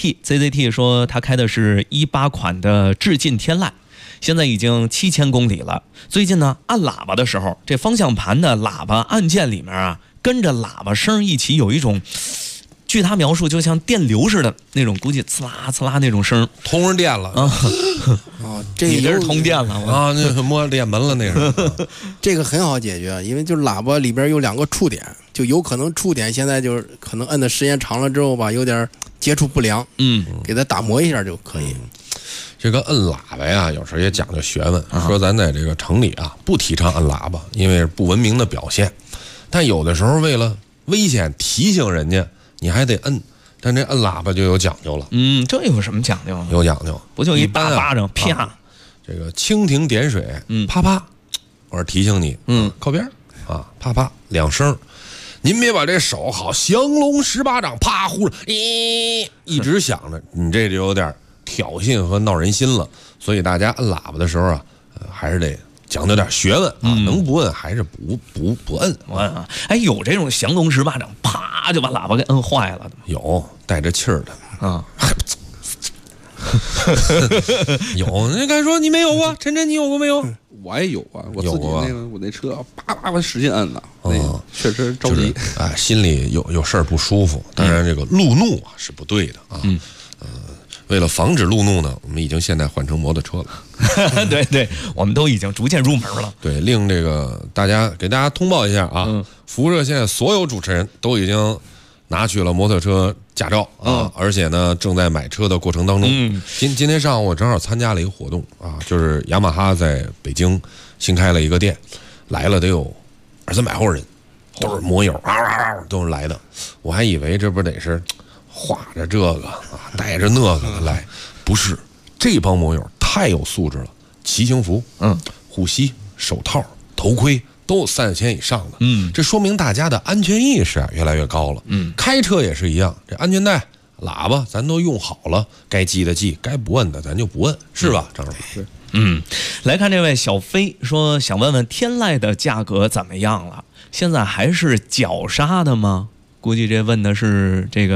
ZZT 说他开的是18款的致敬天籁。现在已经7000公里了。最近呢，按喇叭的时候，这方向盘的喇叭按键里面啊，跟着喇叭声一起有一种，据他描述就像电流似的那种，估计呲啦呲啦那种声， 通上电了啊！ 你这是通电了啊？那摸电门了那是。 这个很好解决，因为就喇叭里边有2个触点，就有可能触点现在就是可能摁的时间长了之后吧，有点接触不良，给它打磨一下就可以。 这个摁喇叭呀，有时候也讲究学问。说咱在这个城里啊，不提倡摁喇叭，因为是不文明的表现。但有的时候为了危险提醒人家，你还得摁。但这摁喇叭就有讲究了。 这有什么讲究？ 有讲究， 不就一大巴掌啪？ 这个蜻蜓点水，啪啪，我说提醒你，靠边啊，啪啪2声。您别把这手好降龙十八掌，啪呼着，一直想着，你这就有点挑衅和闹人心了。所以大家摁喇叭的时候啊，还是得讲究点学问啊，能不摁还是不摁。 哎，有这种降龙十八掌，啪就把喇叭给摁坏了的吗？ 有带着气儿的啊。有，那该说你没有过，陈真你有过没有？ 我也有啊，我自己我那车叭叭使劲摁的，确实着急， 心里有事儿不舒服。当然，这个路怒啊是不对的啊。为了防止路怒呢，我们已经现在换成摩托车了。 对，我们都已经逐渐入门了。 对，令这个给大家通报一下啊，服务热线所有主持人都已经拿取了摩托车驾照啊，而且呢正在买车的过程当中。今天上午我正好参加了一个活动啊，就是雅马哈在北京新开了一个店，来了得有200-300号人，都是摩友都是来的。我还以为这不得是画着这个啊，带着那个来，不是，这帮摩友太有素质了，骑行服、护膝、手套、头盔都有3000以上的，这说明大家的安全意识啊越来越高了。开车也是一样，这安全带、喇叭咱都用好了，该系的系，该不摁的咱就不摁，是吧，张老师？ 来看这位小飞说，想问问天籁的价格怎么样了？现在还是脚刹的吗？估计这问的是这个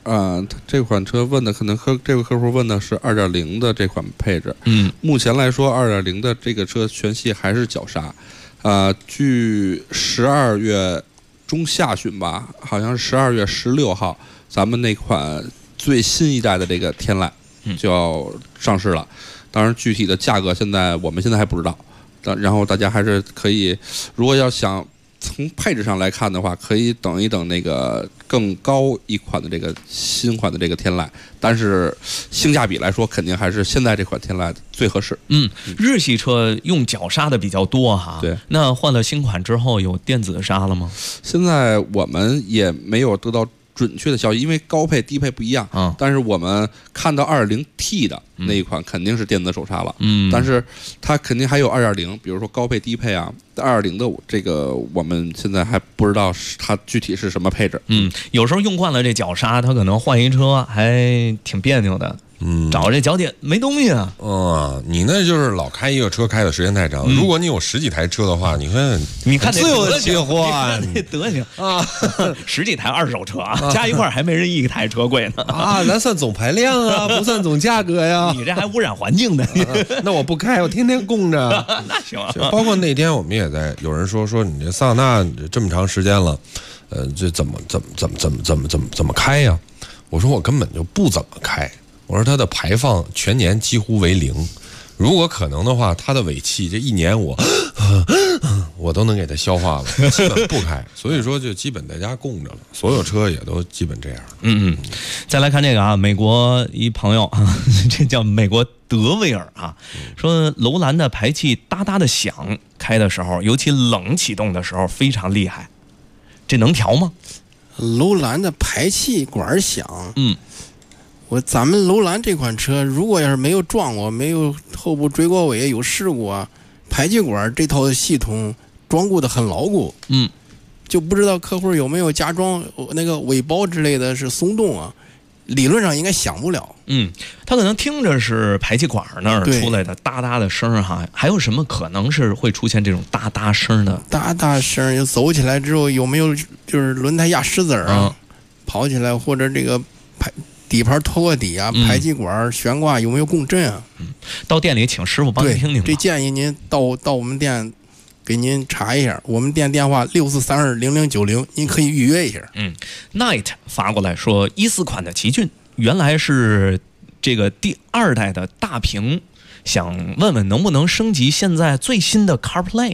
这款车问的可能这位客户问的是2.0的这款配置。目前来说2.0的这个车全系还是绞刹。据12月中下旬吧，好像是12月16号，咱们那款最新一代的这个天籁就要上市了。当然，具体的价格我们现在还不知道。然后大家还是可以，如果要想从配置上来看的话，可以等一等那个更高一款的这个新款的这个天籁，但是性价比来说，肯定还是现在这款天籁最合适。 日系车用绞刹的比较多哈。 对， 那换了新款之后有电子刹了吗？ 现在我们也没有得到准确的消息，因为高配低配不一样。但是我们看到2.0T 的那一款肯定是电子手刹了。但是它肯定还有2.0，比如说高配低配啊，2.0的这个我们现在还不知道它具体是什么配置。 有时候用惯了这绞刹，它可能换一车还挺别扭的。找这脚底没东西啊。 你那就是老开一个车开的时间太长。如果你有10几台车的话，你看自由的切换， 那德行啊，10几台二手车啊，加一块还没人一台车贵呢啊！咱算总排量啊，不算总价格呀。 你这还污染环境的。 那我不开，我天天供着。 那行。 包括那天我们也在有人说你这桑塔纳这么长时间了，这怎么开呀？我说我根本就不怎么开。我说它的排放全年几乎为0，如果可能的话，它的尾气这一年我都能给它消化了，基本不开。所以说就基本在家供着了，所有车也都基本这样。 再来看这个啊，美国一朋友啊，这叫美国德维尔啊，说楼兰的排气哒哒的响，开的时候，尤其冷启动的时候非常厉害，这能调吗？ 楼兰的排气管响，咱们楼兰这款车，如果要是没有撞过，没有后部追过尾，有事故啊，排气管这套系统装固的很牢固。就不知道客户有没有加装那个尾包之类的是松动啊，理论上应该响不了。 他可能听着是排气管那儿出来的哒哒的声哈，还有什么可能是会出现这种哒哒声的？ 哒哒声就走起来之后有没有就是轮胎压石子啊，跑起来或者这个底盘拖过底啊，排气管悬挂有没有共振啊？ 到店里请师傅帮您听听。 这建议您到我们店给您查一下，我们店电话64320090，您可以预约一下。 Night 发过来说，14款的奇骏原来是这个第2代的大屏，想问问能不能升级现在最新的 CarPlay？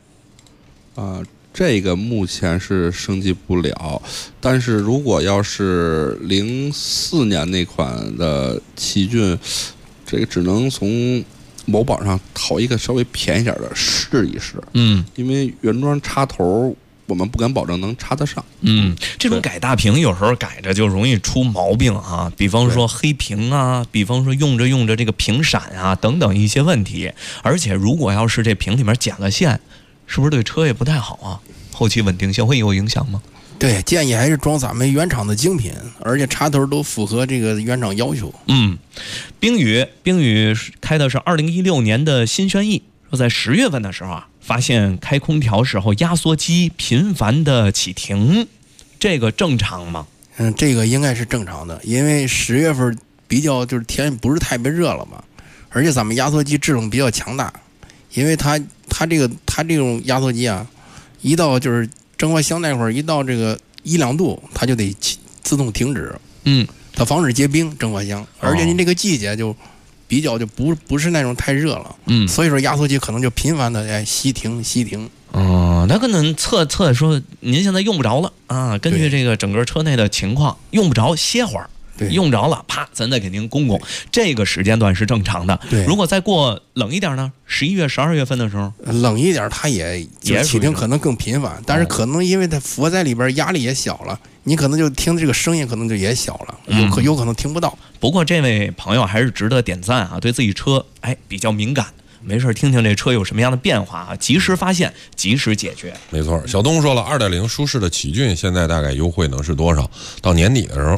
这个目前是升级不了，但是如果要是04年那款的奇骏，这个只能从某宝上淘一个稍微便宜点的试一试。因为原装插头我们不敢保证能插得上。 这种改大屏有时候改着就容易出毛病啊，比方说黑屏啊，比方说用着这个屏闪啊等等一些问题。而且如果要是这屏里面剪了线，是不是对车也不太好啊？后期稳定性会有影响吗？ 对，建议还是装咱们原厂的精品，而且插头都符合这个原厂要求。 冰雨开的是2016年的新轩逸，说在10月份的时候啊，发现开空调时候压缩机频繁的启停，这个正常吗？ 这个应该是正常的，因为10月份比较就是天不是特别热了嘛，而且咱们压缩机制冷比较强大，因为它这种压缩机啊，一到就是蒸发箱那会儿，一到这个1-2度，它就得自动停止。它防止结冰蒸发箱，而且您这个季节就比较就不是那种太热了。所以说压缩机可能就频繁的熄停。 那可能测说您现在用不着了啊，根据这个整个车内的情况，用不着歇会儿。用着了，啪，咱再给您供。这个时间段是正常的。如果再过冷一点呢？11月、12月份的时候， 冷一点，它也启停可能更频繁，但是可能因为它佛在里边压力也小了，你可能就听这个声音可能就也小了，有可能听不到。 不过这位朋友还是值得点赞啊，对自己车比较敏感。没事听听这车有什么样的变化啊，及时发现，及时解决。 没错，小东说了，2.0舒适的奇骏现在大概优惠能是多少？到年底的时候，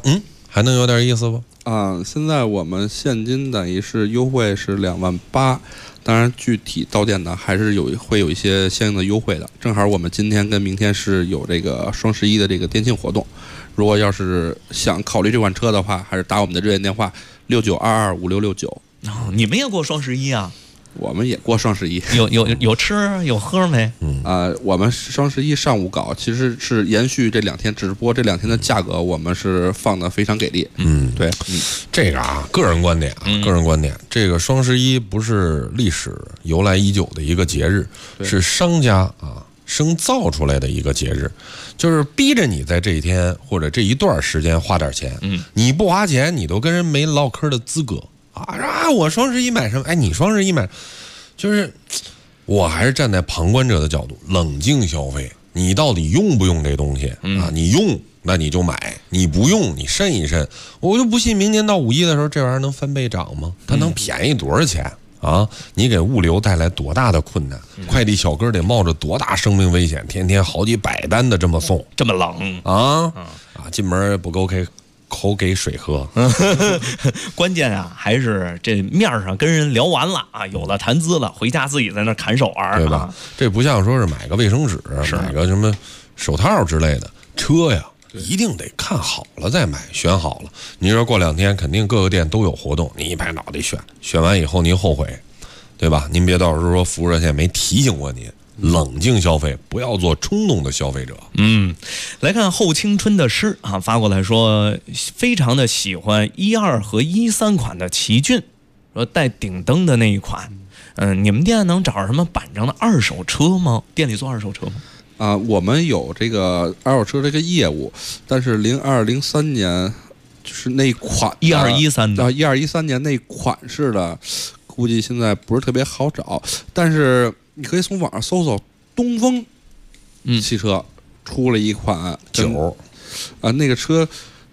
还能有点意思不？ 现在我们现金等于是优惠是28000，当然具体到店呢还是会有一些相应的优惠的。正好我们今天跟明天是有这个双11的这个店庆活动，如果要是想考虑这款车的话，还是打我们的热线电话69225669。 你们也过双11啊？ 我们也过双11， 有吃有喝没？ 我们双11上午搞，其实是延续这2天，只不过这2天的价格我们是放的非常给力。对， 这个个人观点个人观点，这个双11不是历史由来已久的一个节日，是商家生造出来的一个节日，就是逼着你在这一天或者这一段时间花点钱。你不花钱，你都跟人没唠嗑的资格。我双11买什么？你双11买，就是我还是站在旁观者的角度，冷静消费。你到底用不用这东西你用那你就买，你不用你慎一慎。我就不信明年到5·1的时候，这玩意儿能翻倍涨吗？它能便宜多少钱你给物流带来多大的困难？快递小哥得冒着多大生命危险，天天好几百单的这么送， 这么冷进门不够口给水喝。 关键还是这面上跟人聊完了有了谈资了，回家自己在那砍手玩， 对吧？这不像说是买个卫生纸，买个什么手套之类的。车呀，一定得看好了再买，选好了。你说过2天肯定各个店都有活动，你一拍脑袋选完以后您后悔，对吧？您别到时候说服务热线没提醒过您。冷静消费，不要做冲动的消费者。 来看后青春的诗发过来说，非常的喜欢12和13款的奇骏，说带顶灯的那一款。你们店能找着什么板正的2手车吗？店里做2手车吗？ 我们有这个2手车这个业务，但是02、03年就是那款 12、13的 12、13年那款式的，估计现在不是特别好找，但是你可以从网上搜搜，东风汽车出了一款 9 那个车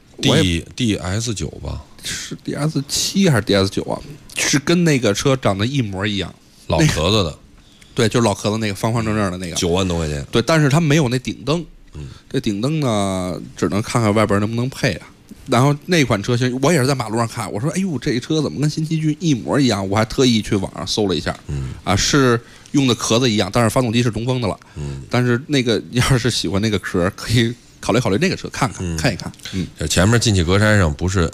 DS9吧， 是 DS7还是 DS9是跟那个车长得一模一样， 老壳子的， 对，就是老壳子那个方方正正的那个，9 万多块钱。 对，但是它没有那顶灯，这顶灯呢，只能看看外边能不能配然后那款车型我也是在马路上看，我说哎呦，这车怎么跟新奇骏一模一样？我还特意去网上搜了一下，是用的壳子一样，但是发动机是东风的了。但是那个要是喜欢那个壳，可以考虑那个车看一看。 前面进气格栅上不是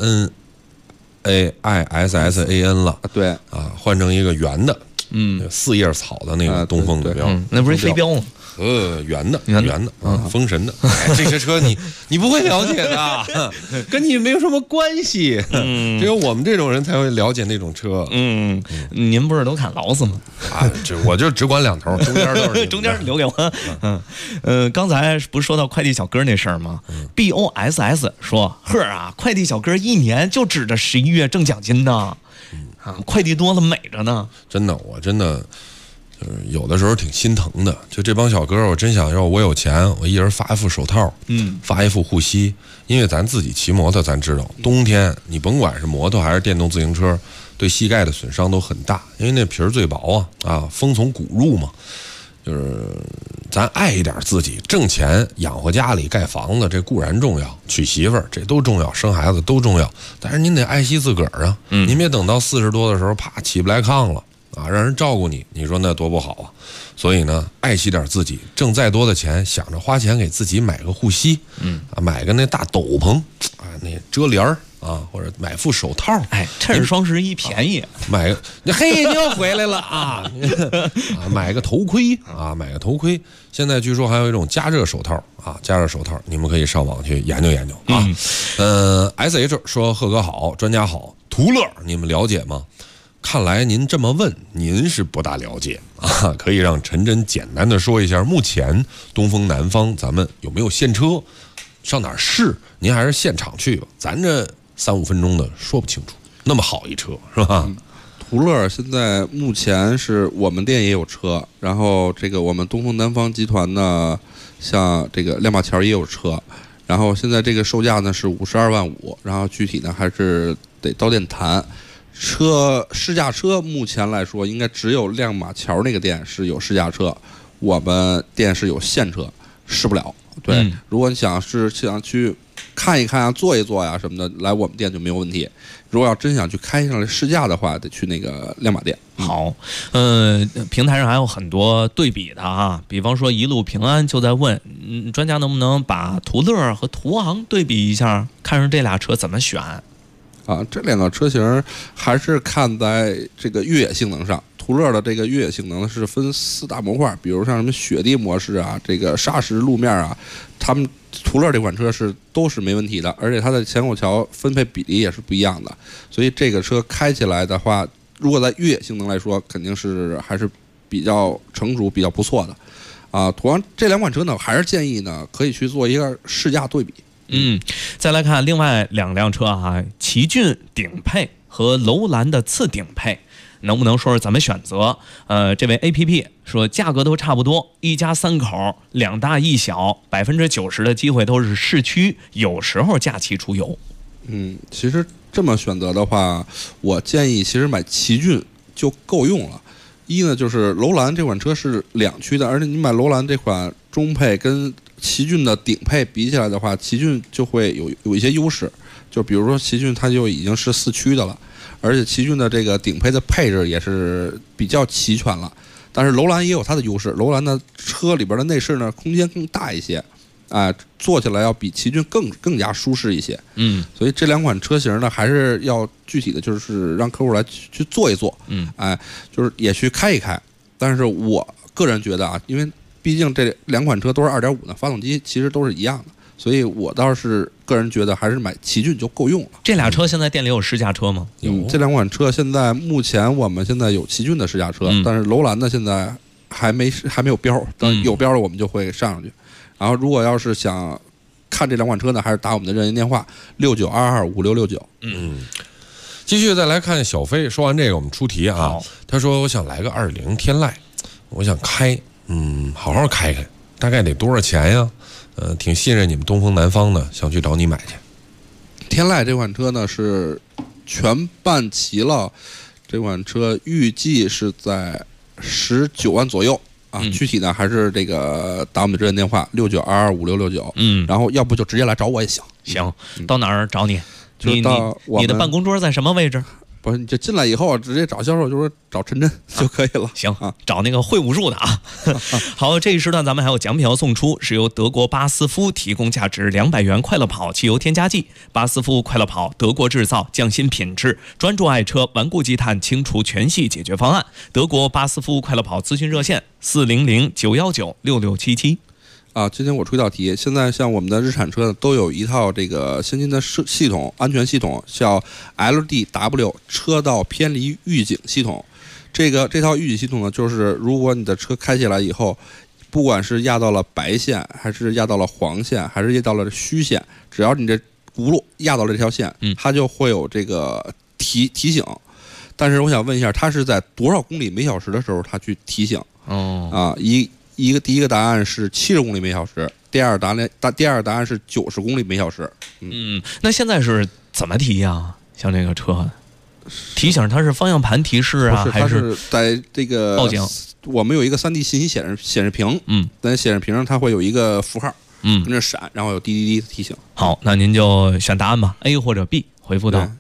NAISSAN 了， 对换成一个圆的，4叶草的那个东风的标， 那不是飞镖吗？ 圆的，风神的，这些车你不会了解的，跟你没有什么关系。只有我们这种人才会了解那种车。 您不是都看劳斯吗？ 我就只管2头，中间都是中间留给我。刚才不是说到快递小哥那事儿吗？BOSS 说，快递小哥1年就指着11月挣奖金呢，快递多了美着呢。 真的，我真的。有的时候挺心疼的，就这帮小哥，我真想要我有钱，我一人发一副手套，发一副护膝，因为咱自己骑摩托，咱知道冬天你甭管是摩托还是电动自行车，对膝盖的损伤都很大，因为那皮儿最薄风从骨入嘛。就是咱爱一点自己，挣钱养活家里盖房子，这固然重要，娶媳妇儿这都重要，生孩子都重要，但是您得爱惜自个儿您别等到40多的时候啪起不来炕了。让人照顾你，你说那多不好啊！所以呢，爱惜点自己，挣再多的钱，想着花钱给自己买个护膝，买个那大斗篷那遮帘儿或者买副手套， 趁着双11便宜， 买个嘿，你又回来了买个头盔买个头盔。现在据说还有一种加热手套加热手套，你们可以上网去研究研究SH 说贺哥好，专家好，途乐你们了解吗？看来您这么问，您是不大了解可以让陈真简单的说一下，目前东风南方咱们有没有现车，上哪儿试？您还是现场去吧，咱这3-5分钟的说不清楚。那么好一车是吧？ 途乐现在目前是我们店也有车，然后这个我们东风南方集团呢，像这个亮马桥也有车，然后现在这个售价呢是52.5万，然后具体呢还是得到店谈。试驾车目前来说，应该只有亮马桥那个店是有试驾车，我们店是有现车，试不了。对，如果你想去看一看啊，坐一坐呀、什么的，来我们店就没有问题。如果要真想去开上来试驾的话，得去那个亮马店。 好，平台上还有很多对比的啊，比方说一路平安就在问，专家能不能把途乐和途昂对比一下，看上这俩车怎么选？ 啊，这两个车型还是看在这个越野性能上。途乐的这个越野性能是分4大模块，比如像什么雪地模式啊，这个砂石路面啊，他们途乐这款车都是没问题的，而且它的前后桥分配比例也是不一样的，所以这个车开起来的话，如果在越野性能来说，肯定是还是比较成熟、比较不错的。啊，途昂这2款车呢，还是建议呢可以去做一个试驾对比。 再来看另外2辆车啊，奇骏顶配和楼兰的次顶配。能不能说是怎么选择？这位 APP 说价格都差不多，一家3口，2大1小，90%的机会都是市区，有时候假期出游。 其实这么选择的话，我建议其实买奇骏就够用了。一呢，就是楼兰这款车是2驱的，而且你买楼兰这款中配跟奇骏的顶配比起来的话，奇骏就会有一些优势。就比如说奇骏它就已经是4驱的了。而且奇骏的这个顶配的配置也是比较齐全了，但是楼兰也有它的优势，楼兰的车里边的内饰呢空间更大一些，坐起来要比奇骏更加舒适一些。所以这2款车型呢还是要具体的就是让客户来去坐一坐，就是也去开一开。但是我个人觉得啊，因为毕竟这2款车都是2.5的，发动机其实都是一样的。所以我倒是个人觉得还是买奇骏就够用了。 这俩车现在店里有试驾车吗？ 有。这2款车现在目前我们现在有奇骏的试驾车，但是楼兰的现在还没有标，等有标了我们就会上去。然后如果要是想看这2款车呢，还是打我们的热线电话69225669。 继续再来看小飞，说完这个我们出题啊。他说我想来个20天籁，我想开，好好开开，大概得多少钱呀？挺信任你们东风南方的，想去找你买去。 天籁这款车呢是全办齐了，这款车预计是在19万左右啊。具体呢还是这个打我们的热线电话69225669。然后要不就直接来找我也行。 行，到哪儿找你？ 就到你的办公桌在什么位置？ 不是，你就进来以后直接找销售，就是找陈真就可以了。 行啊，找那个会武术的啊。好，这一时段咱们还有奖品要送出，是由德国巴斯夫提供价值200元快乐跑汽油添加剂。巴斯夫快乐跑，德国制造，匠心品质，专注爱车，顽固积碳，清除全系解决方案。德国巴斯夫快乐跑咨询热线400-919-6677。 今天我出一道题，现在像我们的日产车都有一套这个先进的系统，安全系统叫 LDW 车道偏离预警系统。这套预警系统呢，就是如果你的车开起来以后，不管是压到了白线，还是压到了黄线，还是压到了虚线，只要你这轱辘压到了这条线，它就会有这个提醒。但是我想问一下，它是在多少公里每小时的时候它去提醒？第一个答案是70公里每小时，第二答案是90公里每小时。 那现在是怎么提呀？像这个车提醒，它是方向盘提示啊，还是在这个报警？ 我们有一个3D 信息显示屏，在显示屏上它会有一个符号，跟着闪，然后有滴滴滴的提醒。 好，那您就选答案吧 ，A 或者 B。回复到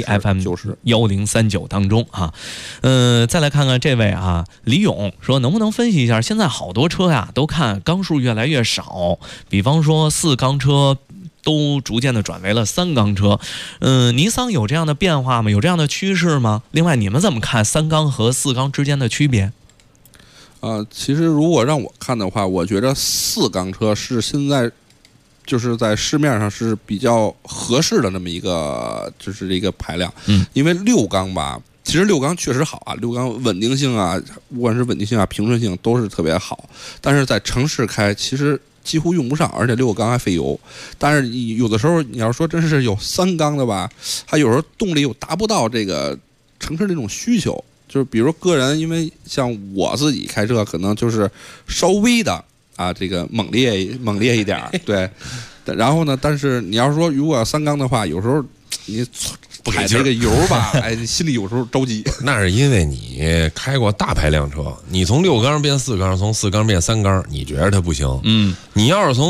ACFM1039当中啊，再来看看这位啊，李勇说能不能分析一下，现在好多车呀都看缸数越来越少，比方说4缸车都逐渐的转为了3缸车，尼桑有这样的变化吗？有这样的趋势吗？另外你们怎么看3缸和4缸之间的区别？ 其实如果让我看的话，我觉得4缸车是现在就是在市面上是比较合适的那么一个，就是这个排量。因为6缸吧，其实6缸确实好啊，6缸稳定性啊，不管是稳定性啊、平顺性都是特别好。但是在城市开，其实几乎用不上，而且6缸还费油。但是有的时候你要说真是有3缸的吧，它有时候动力又达不到这个城市这种需求。就是比如个人，因为像我自己开车，可能就是稍微的。这个猛烈一点，对。然后呢，但是你要说如果要3缸的话，有时候你踩这个油吧，心里有时候着急。 那是因为你开过大排量车，你从6缸变4缸，从4缸变3缸，你觉得它不行。你要是从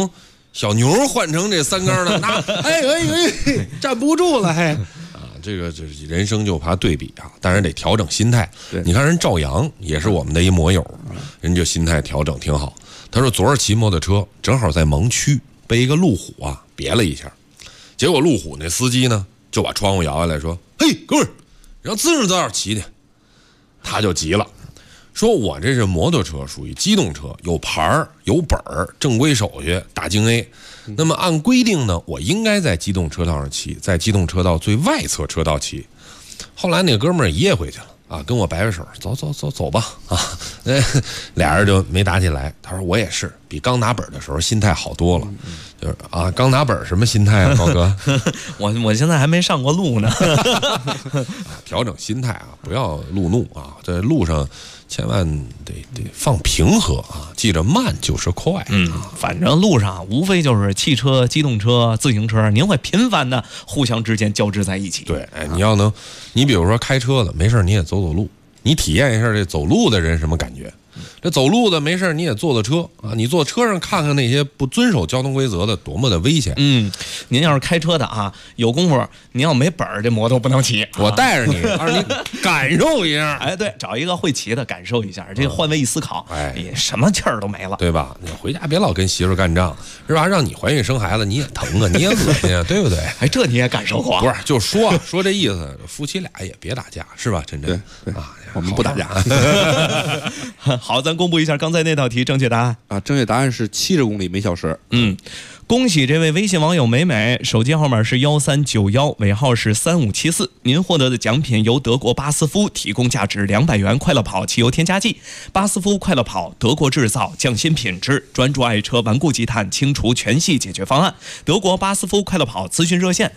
小牛换成这3缸的，那哎站不住了还。这人生就怕对比啊，当然得调整心态。你看人赵阳也是我们的一摩友，人就心态调整挺好。他说昨儿骑摩托车正好在蒙区被一个路虎啊别了一下，结果路虎那司机呢就把窗户摇下来说：“嘿，哥们儿，让自行车骑去。”他就急了，说我这是摩托车，属于机动车，有牌儿有本儿，正规手续，打京 A。那么按规定呢，我应该在机动车道上骑，在机动车道最外侧车道骑。后来那哥们儿噎回去了啊，跟我摆摆手，走吧啊，俩人就没打起来。他说我也是，比刚拿本的时候心态好多了，就是啊，刚拿本什么心态啊，高哥？ 我现在还没上过路呢。 调整心态啊，不要路怒啊，在路上千万得放平和啊，记着慢就是快。 反正路上无非就是汽车、机动车、自行车，您会频繁的互相之间交织在一起。 对，你比如说开车的，没事你也走路，你体验一下这走路的人什么感觉。这走路的没事你也坐车啊，你坐车上看看那些不遵守交通规则的多么的危险。 您要是开车的啊，有功夫您要没本儿，这摩托不能骑， 我带着你，让你感受一下。 哎，对，找一个会骑的感受一下，这个换位一思考，你什么气儿都没了， 对吧？你回家别老跟媳妇干仗，是吧？让你怀孕生孩子你也疼啊，你也恶心啊，对不对？ 哎，这你也感受过？ 不是，就说这意思，夫妻俩也别打架，是吧？真对啊， 我们不打架。 好，咱公布一下刚才那道题正确答案啊，正确答案是70公里每小时。 恭喜这位微信网友美美，手机号码是1391，尾号是3574。您获得的奖品由德国巴斯夫提供价值200元快乐跑汽油添加剂。巴斯夫快乐跑，德国制造，匠心品质，专注爱车顽固积碳清除全系解决方案。德国巴斯夫快乐跑咨询热线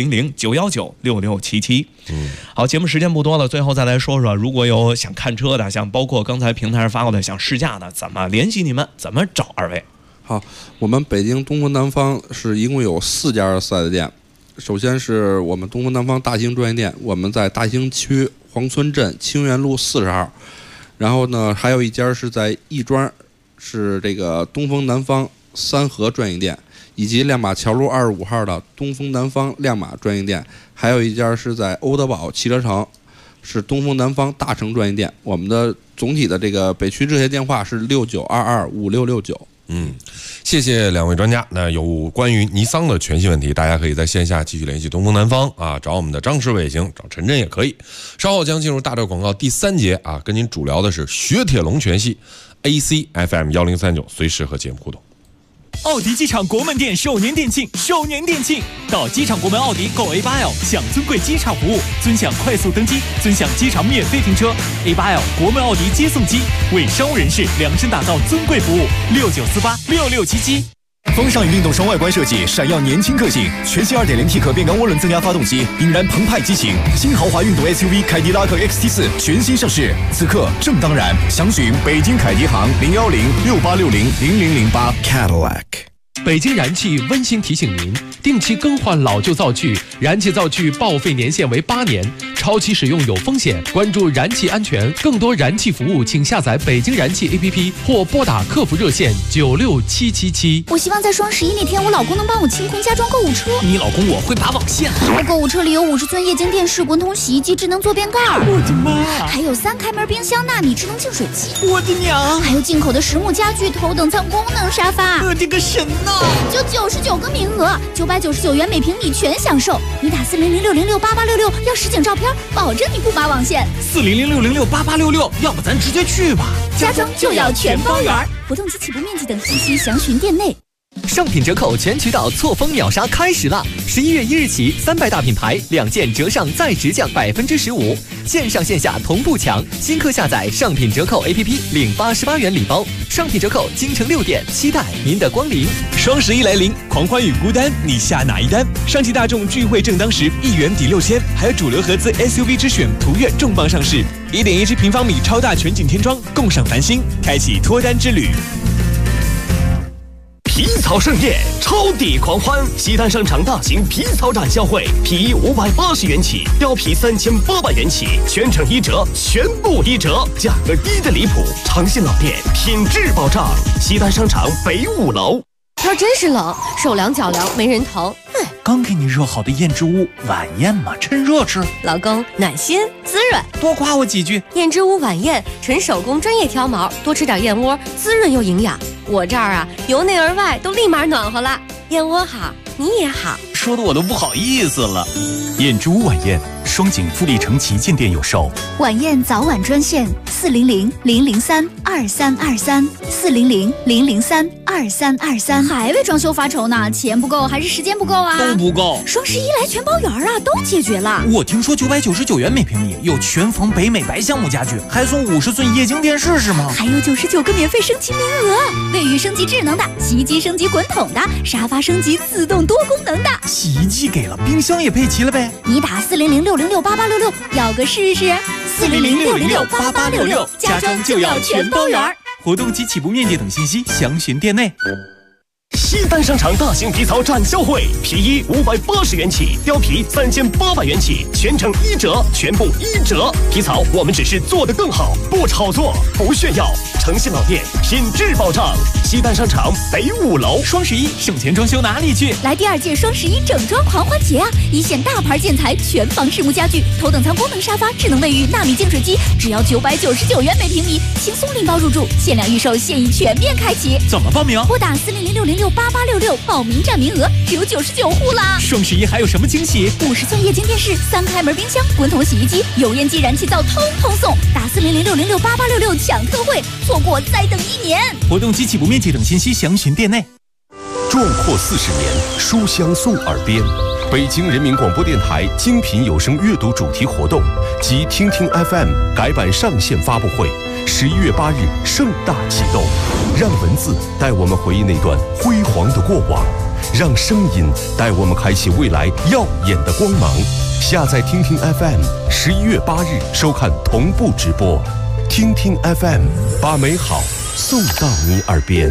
400-919-6677。好，节目时间不多了，最后再来说说，如果有想看车的，像包括刚才平台上发过的想试驾的，怎么联系你们？怎么找二位？ 好，我们北京东风南方是一共有4家4S店。首先是我们东风南方大兴专业店，我们在大兴区黄村镇清源路40号。然后呢，还有一家是在亦庄，是这个东风南方三河专营店，以及亮马桥路25号的东风南方亮马专营店，还有一家是在欧德堡汽车城，是东风南方大成专营店。我们的总体的这个北区热线电话是69225669。 谢谢两位专家。那有关于尼桑的全新问题，大家可以在线下继续联系东风南方啊，找我们的张师傅也行，找陈真也可以。稍后将进入大赵广告第3节啊，跟您主聊的是雪铁龙全系 AC FM 1039，随时和节目互动。 奥迪机场国门店首年店庆，到机场国门奥迪购 A8L 享尊贵机场服务，尊享快速登机，尊享机场免费停车。A8L 国门奥迪接送机为商务人士量身打造尊贵服务，69486677。 风尚运动双外观设计，闪耀年轻个性。全新 2.0T 可变缸涡轮增压发动机，引燃澎湃激情。新豪华运动 SUV 凯迪拉克 XT4 全新上市，此刻正当然。详询北京凯迪行01068600008 Cadillac。 北京燃气温馨提醒您，定期更换老旧灶具，燃气灶具报废年限为8年，超期使用有风险。关注燃气安全，更多燃气服务，请下载北京燃气 APP 或拨打客服热线96777。 我希望在双11那天，我老公能帮我清空加装购物车。 你老公我会拔网线。 我购物车里有50寸液晶电视、滚筒洗衣机、智能坐便盖。 我的妈！ 还有3开门冰箱、纳米智能净水器。 我的娘！ 还有进口的实木家具、头等舱功能沙发。 我的个神呐！ 就99个名额，999元每平米全享受。你打40060688866要实景照片，保证你不拔网线。 40060688866，要不咱直接去吧。 家装就要全包圆，活动及起步面积等信息详询店内。 上品折扣全渠道错峰秒杀开始啦！11月1日起，300大品牌2件折上再直降15%，线上线下同步抢。新客下载上品折扣 APP 领88元礼包。上品折扣京城6店，期待您的光临。 双11来临，狂欢与孤单，你下哪一单？上汽大众聚会正当时，1元抵6000，还有主流合资 SUV 之选途岳重磅上市，1.1平方米超大全景天窗，共赏繁星，开启脱单之旅。 皮草盛宴，超抵狂欢！西单商场大型皮草展销会，皮衣580元起，貂皮3800元起，全程1折，全部1折，价格低的离谱。长信老店，品质保障。西单商场北5楼。 天真是冷，手凉脚凉没人疼。 刚给你热好的燕之屋晚宴嘛，趁热吃。 老公暖心滋润， 多夸我几句。 燕之屋晚宴，纯手工专业挑毛，多吃点燕窝，滋润又营养。我这儿啊，由内而外都立马暖和了。燕窝好，你也好， 说的我都不好意思了。燕之屋晚宴，双井富力城旗舰店有售。 晚宴早晚专线400-003-2323，400-003-2323。 还为装修发愁呢？钱不够还是时间不够啊？ 都不够。 双11来全包圆啊，都解决了。 我听说999元每平米有全房北美白橡木家具，还送50寸液晶电视是吗？ 还有99个免费升级名额，卫浴升级智能的，洗衣机升级滚筒的，沙发升级自动多功能的。 洗衣机给了，冰箱也配齐了呗。 你打400-606-8866，要个试试。400-606-8866，家装就要全包圆。 活动及起步面积等信息详询店内。 西单商场大型皮草展销会，皮衣580元起，貂皮3800元起，全程1折，全部1折。皮草我们只是做得更好，不炒作，不炫耀。诚信老店，品质保障。西单商场北5楼。 双11省钱装修哪里去？ 来第2届双11整装狂欢节啊！一线大牌建材，全房实木家具，头等舱功能沙发，智能卫浴，纳米净水机，只要999元每平米，轻松拎包入住，限量预售，现已全面开启。 怎么报名？ 拨打400-606-8866，报名占名额只有99户啦。 双11还有什么惊喜 ？50寸液晶电视，3开门冰箱，滚筒洗衣机，油烟机、燃气灶通通送。打400-606-8866抢特惠，错过再等1年。 活动及起步面积等信息详询店内。 壮阔40年，书香送耳边。北京人民广播电台精品有声阅读主题活动及听听 FM 改版上线发布会，11月8日盛大启动。让文字带我们回忆那段辉煌的过往，让声音带我们开启未来耀眼的光芒。下载听听 FM，11月8日收看同步直播。听听 FM， 把美好送到你耳边。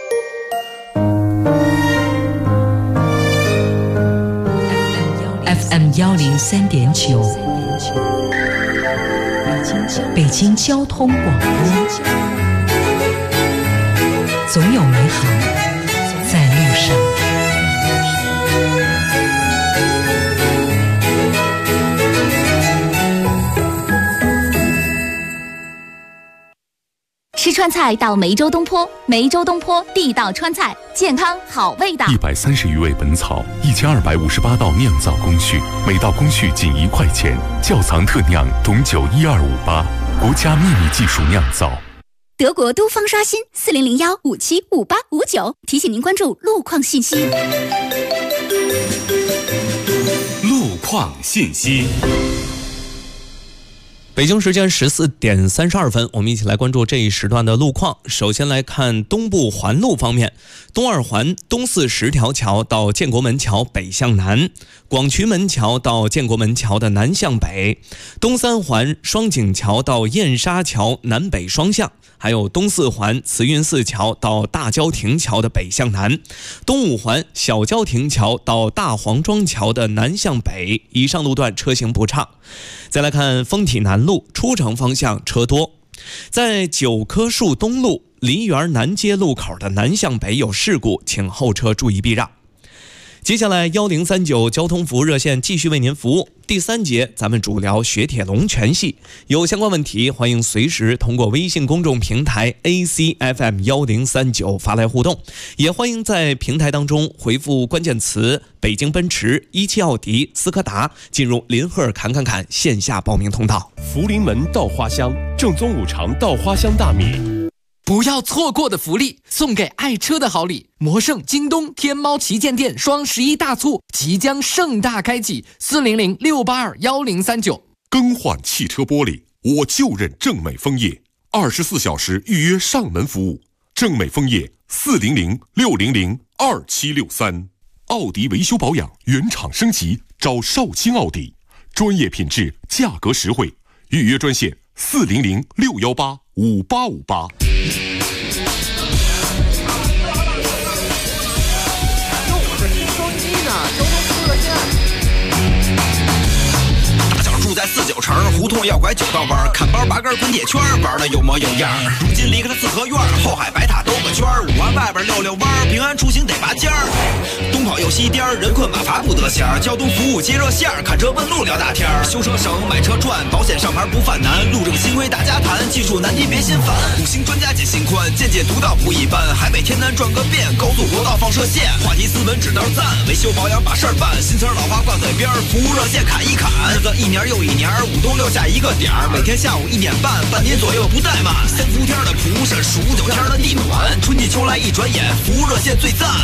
FM 103.9，北京交通广播，总有美好在路上。 吃川菜到梅州东坡，梅州东坡地道川菜，健康好味道。 130余味本草，1258道酿造工序，每道工序仅1块钱。窖藏特酿董酒12588，国家秘密技术酿造。 德国都方刷新400-575859，提醒您关注路况信息。 路况信息。 北京时间14点32分，我们一起来关注这一时段的路况。首先来看东部环路方面，东二环东四10条桥到建国门桥北向南，广渠门桥到建国门桥的南向北，东三环双井桥到燕沙桥南北双向，还有东四环慈云寺桥到大郊亭桥的北向南，东五环小郊亭桥到大黄庄桥的南向北，以上路段车行不畅。再来看丰体南路出城方向车多，在9棵树东路梨园南街路口的南向北有事故，请后车注意避让。接下来1039交通服务热线继续为您服务。第3节咱们主聊雪铁龙全系，有相关问题欢迎随时通过微信公众平台 ACFM1039 发来互动，也欢迎在平台当中回复关键词北京奔驰、17奥迪、斯柯达，进入林赫侃线下报名通道。 福临门稻花香，正宗五常稻花香大米。 不要错过的福利，送给爱车的好礼！魔圣、京东、天猫旗舰店双11大促即将盛大开启，400-682-1039。 更换汽车玻璃，我就认正美枫叶，24小时预约上门服务。正美枫叶400-600-2763。奥迪维修保养原厂升级，找少卿奥迪，专业品质，价格实惠。预约专线400-618-5858。 住在49城胡同要拐9道弯，看包拔根滚铁圈，玩的有模有样。如今离开了四合院，后海白塔兜个圈， 圈，5环外边溜溜弯儿，平安出行得拔尖儿。东跑又西颠儿，人困马乏不得闲儿。交通服务接热线儿，看车问路聊大天儿。修车省，买车赚，保险上牌不犯难。路政新规大家谈，技术难题别心烦。5星专家解心宽，见解独到不一般。海北天南转个遍，高速国道放射线。话题斯文指道赞，维修保养把事儿办。新词老话挂嘴边儿，服务热线砍一砍。日子一年又一年，5冬6夏一个点儿。每天下午1点半，半年左右不怠慢。3伏天的蒲是数9天的地暖，春季秋来一转眼，服务热线最赞。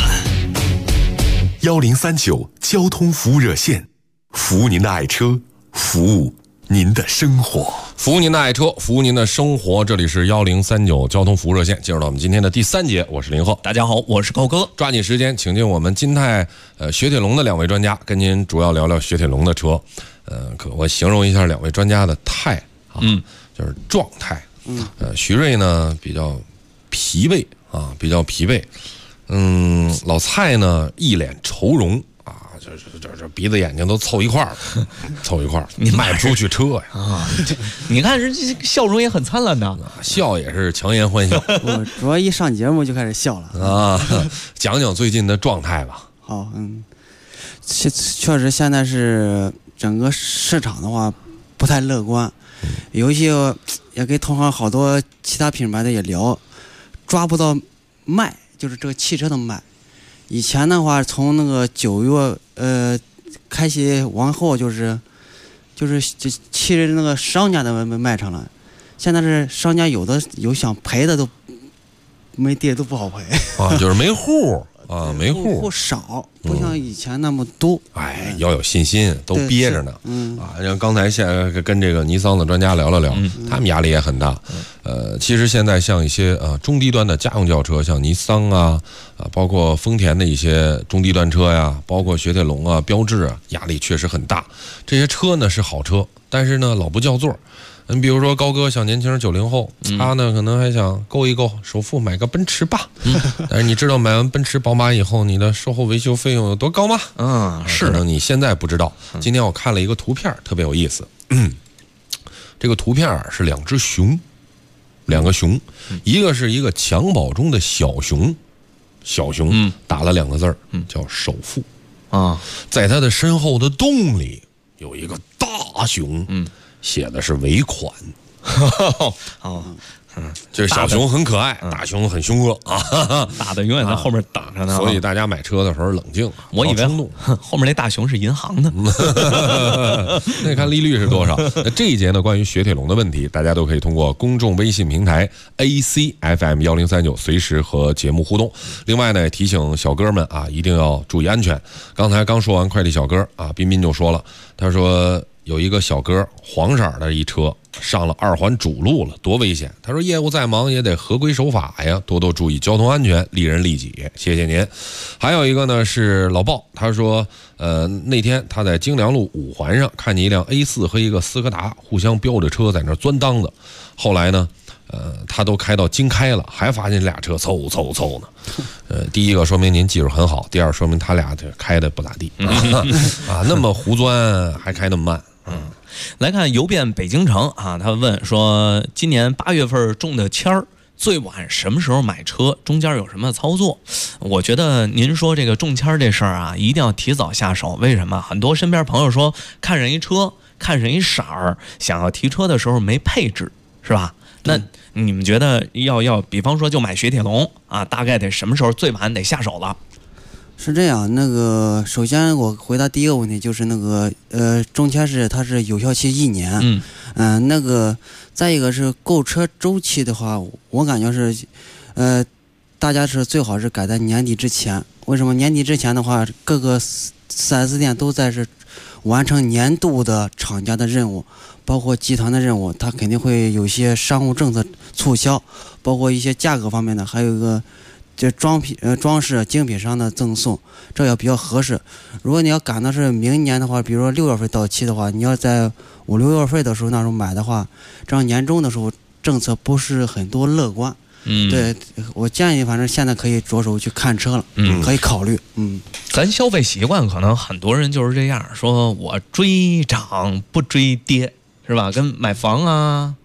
1039交通服务热线，服务您的爱车，服务您的生活， 服务您的爱车，服务您的生活。这里是1039交通服务热线，进入到我们今天的第3节，我是林鹤。 大家好，我是高哥。 抓紧时间，请进我们金泰雪铁龙的2位专家，跟您主要聊聊雪铁龙的车。我形容一下2位专家的态啊，就是状态。徐瑞呢比较疲惫啊，比较疲惫。老蔡呢一脸愁容啊，这鼻子眼睛都凑一块儿了，凑一块儿，你卖不出去车呀啊！你看这笑容也很灿烂的， 笑也是强颜欢笑。 我主要一上节目就开始笑了啊！讲讲最近的状态吧。 好，确实现在是整个市场的话不太乐观，有一些也跟同行好多其他品牌的也聊，抓不到卖。就是这个汽车的卖，以前的话从那个9月开启往后就是汽车那个商家的卖场了，现在是商家有想赔的都没地都不好赔啊，就是没户啊，没户少，不像以前那么多。 哎，要有信心，都憋着呢。啊，像刚才跟这个尼桑的专家聊了聊，他们压力也很大。其实现在像一些中低端的家用轿车，像尼桑啊，包括丰田的一些中低端车呀，包括雪铁龙啊、标致啊，压力确实很大。这些车呢是好车，但是呢老不叫座。你比如说高哥小年轻90后，他呢可能还想够一够首付买个奔驰吧，但是你知道买完奔驰宝马以后你的售后维修费用有多高吗？是的，你现在不知道。今天我看了一个图片特别有意思，这个图片是2只熊，2个熊，一个是一个襁褓中的小熊打了2个字叫首付啊，在他的身后的洞里有一个大熊，写的是尾款。就是小熊很可爱，大熊很凶恶啊， 大的永远在后面挡着呢。 所以大家买车的时候冷静， 我以为后面那大熊是银行的。 那看利率是多少？那这一节呢，关于雪铁龙的问题，大家都可以通过公众微信平台 ACFM1039随时和节目互动。另外呢，也提醒小哥们啊，一定要注意安全。刚才刚说完快递小哥啊，彬彬就说了，他说有一个小哥黄色的一车上了2环主路了，多危险！他说业务再忙也得合规守法呀，多多注意交通安全，利人利己，谢谢您。还有一个呢是老鲍，他说那天他在京良路5环上看见一辆 A4 和一个斯柯达互相飙着车在那钻裆子，后来呢他都开到京开了，还发现俩车凑呢。第一个说明您技术很好，第二说明他俩这开的不咋地啊，那么胡钻还开那么慢。 来看游遍北京城啊，他问说今年8月份中的签儿，最晚什么时候买车？中间有什么操作？我觉得您说这个中签这事儿啊，一定要提早下手。为什么？很多身边朋友说看上一车，看上一色儿，想要提车的时候没配置，是吧？那你们觉得要比方说就买雪铁龙啊，大概得什么时候最晚得下手了？ 是这样，那个首先我回答第一个问题，就是那个中签是它是有效期1年，那个再一个是购车周期的话，我感觉是大家是最好是改在年底之前。为什么年底之前的话，各个4S店都在是完成年度的厂家的任务，包括集团的任务，它肯定会有一些商务政策促销，包括一些价格方面的，还有一个这装饰精品商的赠送，这要比较合适。如果你要赶的是明年的话，比如说6月份到期的话，你要在5、6月份的时候那时候买的话，这样年终的时候政策不是很多乐观。对，我建议反正现在可以着手去看车了，可以考虑。 咱消费习惯可能很多人就是这样，说我追涨不追跌，是吧？跟买房啊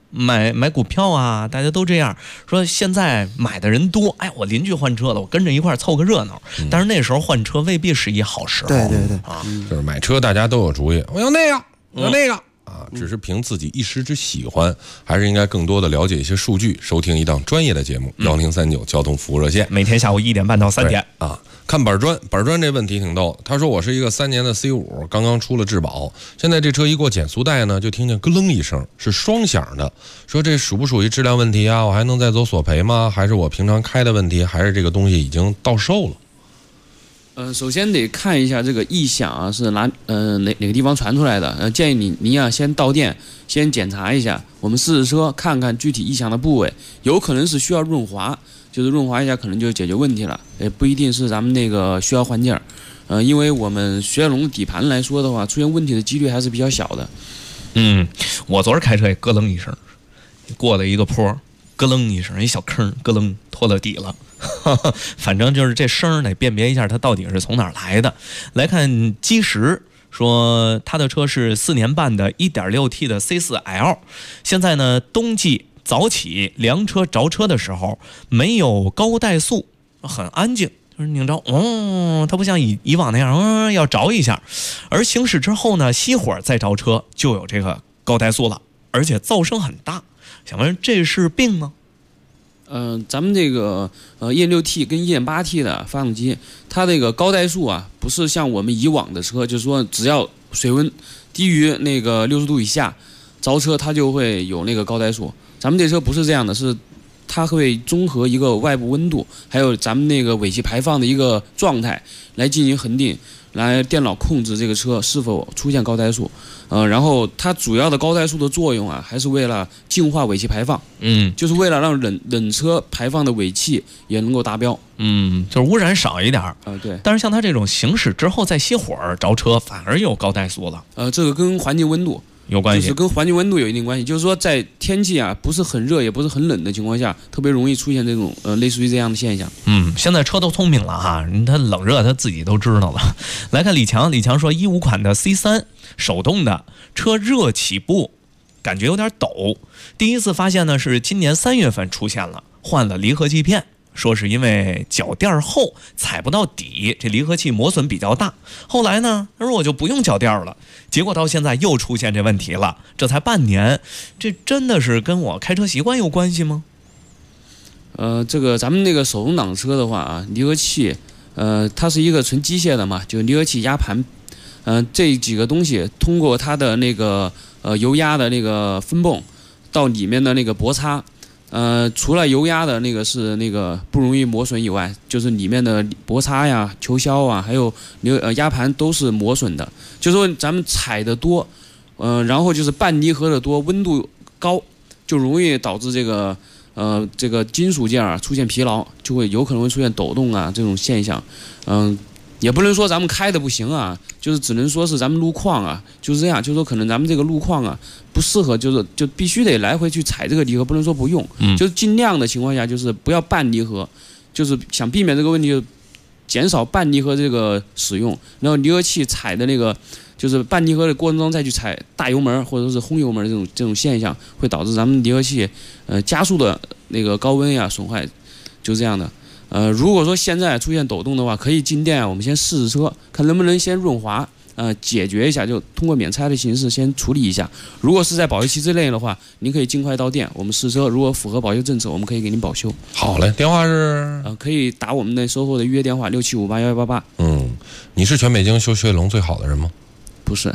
买股票啊，大家都这样说。现在买的人多，哎，我邻居换车了，我跟着一块凑个热闹。但是那时候换车未必是一好时候。 对啊， 就是买车大家都有主意，我要那个，我要那个。只是凭自己一时之喜欢，还是应该更多的了解一些数据，收听一档专业的节目1039交通服务热线， 每天下午1点半到3点啊。看板砖这问题挺逗，他说我是一个3年的 C5， 刚刚出了质保，现在这车一过减速带呢，就听见咯楞一声，是双响的，说这属不属于质量问题啊？我还能再走索赔吗？还是我平常开的问题？还是这个东西已经到售了？ 首先得看一下这个异响啊是哪个地方传出来的。建议您啊先到店先检查一下，我们试试车看看具体异响的部位，有可能是需要润滑，就是润滑一下可能就解决问题了，也不一定是咱们那个需要换件儿。因为我们雪铁龙的底盘来说的话，出现问题的几率还是比较小的。 我昨儿开车也咯楞一声，过了一个坡，咯楞一声，一小坑，咯楞拖到底了。反正就是这声得辨别一下它到底是从哪儿来的。来看基石说他的车是4年半的 1.6T 的 C4L， 现在呢冬季早起凉车着车的时候没有高怠速，很安静，就是拧着它不像以往那样要着一下，而行驶之后呢熄火再着车就有这个高怠速了，而且噪声很大。想问这是病吗？ 咱们这个1.6T 跟1.8T 的发动机，它这个高怠速啊，不是像我们以往的车，就是说只要水温低于那个60度以下，着车它就会有那个高怠速。咱们这车不是这样的，是它会综合一个外部温度，还有咱们那个尾气排放的一个状态来进行恒定，来电脑控制这个车是否出现高怠速。然后它主要的高怠速的作用啊，还是为了净化尾气排放，就是为了让冷车排放的尾气也能够达标， 就是污染少一点对。 但是像它这种行驶之后再熄火着车，反而有高怠速了。 这个跟环境温度有关系， 就是跟环境温度有一定关系。就是说，在天气啊不是很热也不是很冷的情况下，特别容易出现这种类似于这样的现象。 现在车都聪明了哈，它冷热它自己都知道了。来看李强说15款的 C3 手动的车热起步，感觉有点抖。第一次发现呢是今年3月份出现了，换了离合器片。说是因为脚垫厚踩不到底，这离合器磨损比较大。后来呢，他说我就不用脚垫了，结果到现在又出现这问题了。这才半年，这真的是跟我开车习惯有关系吗？ 这个咱们那个手动挡车的话啊，离合器，它是一个纯机械的嘛，就离合器、压盘，这几个东西通过它的那个油压的那个分泵到里面的那个薄擦。除了油压的那个是那个不容易磨损以外，就是里面的薄擦呀、球销啊，还有压盘都是磨损的。就是说咱们踩的多，然后就是半离合的多，温度高，就容易导致这个金属件啊出现疲劳，就会有可能会出现抖动啊这种现象。也不能说咱们开的不行啊，就是只能说是咱们路况啊就是这样，就是说可能咱们这个路况啊不适合，就必须得来回去踩这个离合，不能说不用，就是尽量的情况下就是不要半离合，就是想避免这个问题，就减少半离合这个使用，然后离合器踩的那个就是半离合的过程中再去踩大油门或者是轰油门这种现象，会导致咱们离合器加速的那个高温呀损坏，就这样的。如果说现在出现抖动的话，可以进店我们先试试车，看能不能先润滑，解决一下，就通过免拆的形式先处理一下。如果是在保修期之内的话，您可以尽快到店，我们试车，如果符合保修政策，我们可以给您保修。 好嘞，电话是可以打我们的售后的预约电话67581188。 你是全北京修雪铁龙最好的人吗？ 不是。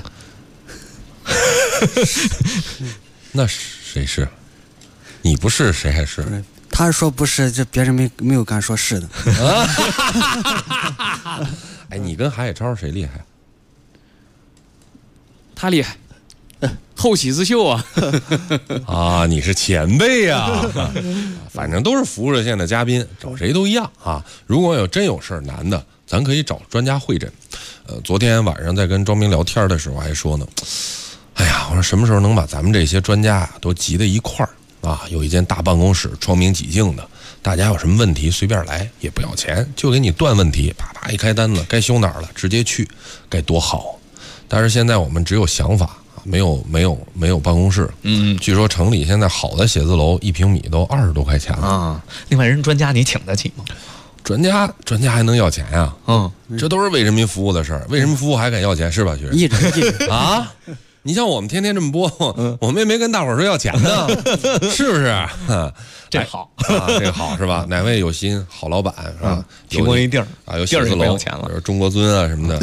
那谁是？你不是谁还是？ 他说不是，这别人没有敢说是的。 哎，你跟海野超谁厉害？ 他厉害，后起之秀啊！ 啊，你是前辈呀！反正都是服务热线的嘉宾，找谁都一样啊。如果真有事儿难的，咱可以找专家会诊。昨天晚上在跟庄明聊天的时候还说呢，哎呀，我说什么时候能把咱们这些专家都集在一块儿？有一间大办公室，窗明几净的，大家有什么问题随便来，也不要钱，就给你断问题，啪啪一开单子，该修哪儿了直接去，该多好。但是现在我们只有想法没有办公室。据说城里现在好的写字楼1平米都20多块钱了啊。另外，人专家你请得起吗？ 专家还能要钱呀？这都是为人民服务的事儿，为人民服务还敢要钱是吧，学生？ 一直啊！你像我们天天这么播，我们也没跟大伙儿说要钱呢，是不是？ 这好啊，这个好是吧？哪位有心好老板是吧？ 提供一地儿啊，有写字楼， 有钱了， 中国尊啊什么的，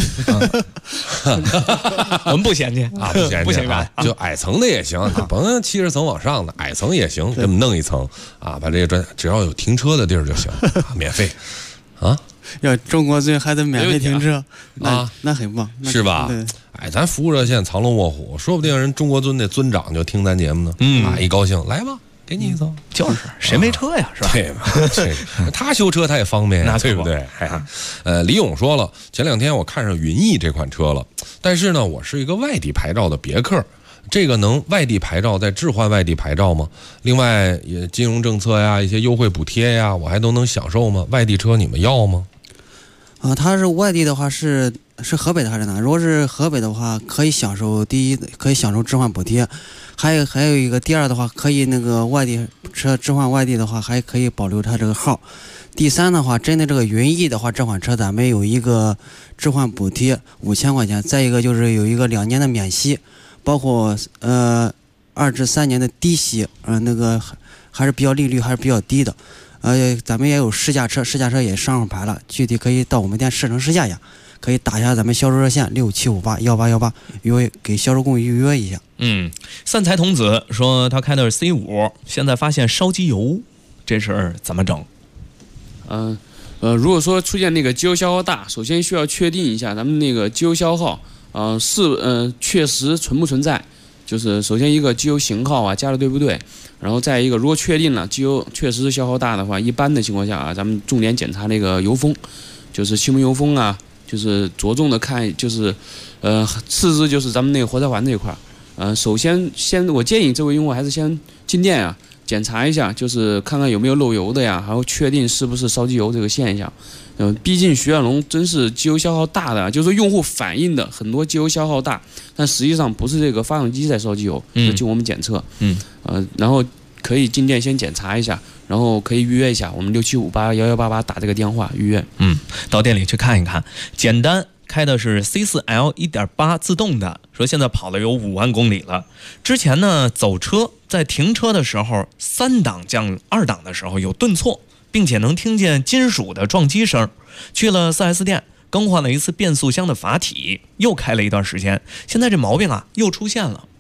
我们不嫌弃啊，不嫌弃啊，就矮层的也行，甭70层往上的，矮层也行，这么弄一层啊，把这个只要有停车的地儿就行，免费啊。 要中国尊还得免费停车啊，那很棒， 是吧？哎，咱服务热线藏龙卧虎，说不定人中国尊那尊长就听咱节目呢。啊，一高兴来吧，给你一层， 就是谁没车呀，是吧？ 对嘛，他修车他也方便呀，对不对？李勇说了，前2天我看上云逸这款车了，但是呢，我是一个外地牌照的别克。这个能外地牌照再置换外地牌照吗？另外，也金融政策呀，一些优惠补贴呀，我还都能享受吗？外地车你们要吗？ 啊，他是外地的话是河北的还是哪？如果是河北的话，可以享受可以享受置换补贴，还有一个第二的话，可以那个外地车置换外地的话，还可以保留它这个号。第3的话，针对这个云逸的话，这款车咱们有一个置换补贴5000块钱，再一个就是有一个2年的免息。包括2至3年的低息，那个还是比较利率还是比较低的，咱们也有试驾车也上牌了，具体可以到我们店试乘试驾呀，可以打一下咱们销售热线67581818，给销售工预约一下。 散财童子说他开的是 C5，现在发现烧机油，这事儿怎么整？ 如果说出现那个机油消耗大，首先需要确定一下咱们那个机油消耗。确实存不存在？就是首先一个机油型号啊，加的对不对？然后再一个，如果确定了机油确实是消耗大的话，一般的情况下啊，咱们重点检查那个油封，就是气门油封啊，就是着重的看，就是次之就是咱们那个活塞环这一块。首先我建议这位用户还是先进店啊，检查一下，就是看看有没有漏油的呀，还有确定是不是烧机油这个现象。毕竟雪铁龙真是机油消耗大的，就是用户反映的很多机油消耗大，但实际上不是这个发动机在烧机油，经我们检测。然后可以进店先检查一下，然后可以预约一下，我们67581188打这个电话预约。 到店里去看一看。简单开的是 C4L 1.8自动的，说现在跑了有5万公里了。之前呢走车在停车的时候3档降2档的时候有顿挫，并且能听见金属的撞击声。去了 4S 店更换了一次变速箱的阀体，又开了一段时间，现在这毛病啊又出现了。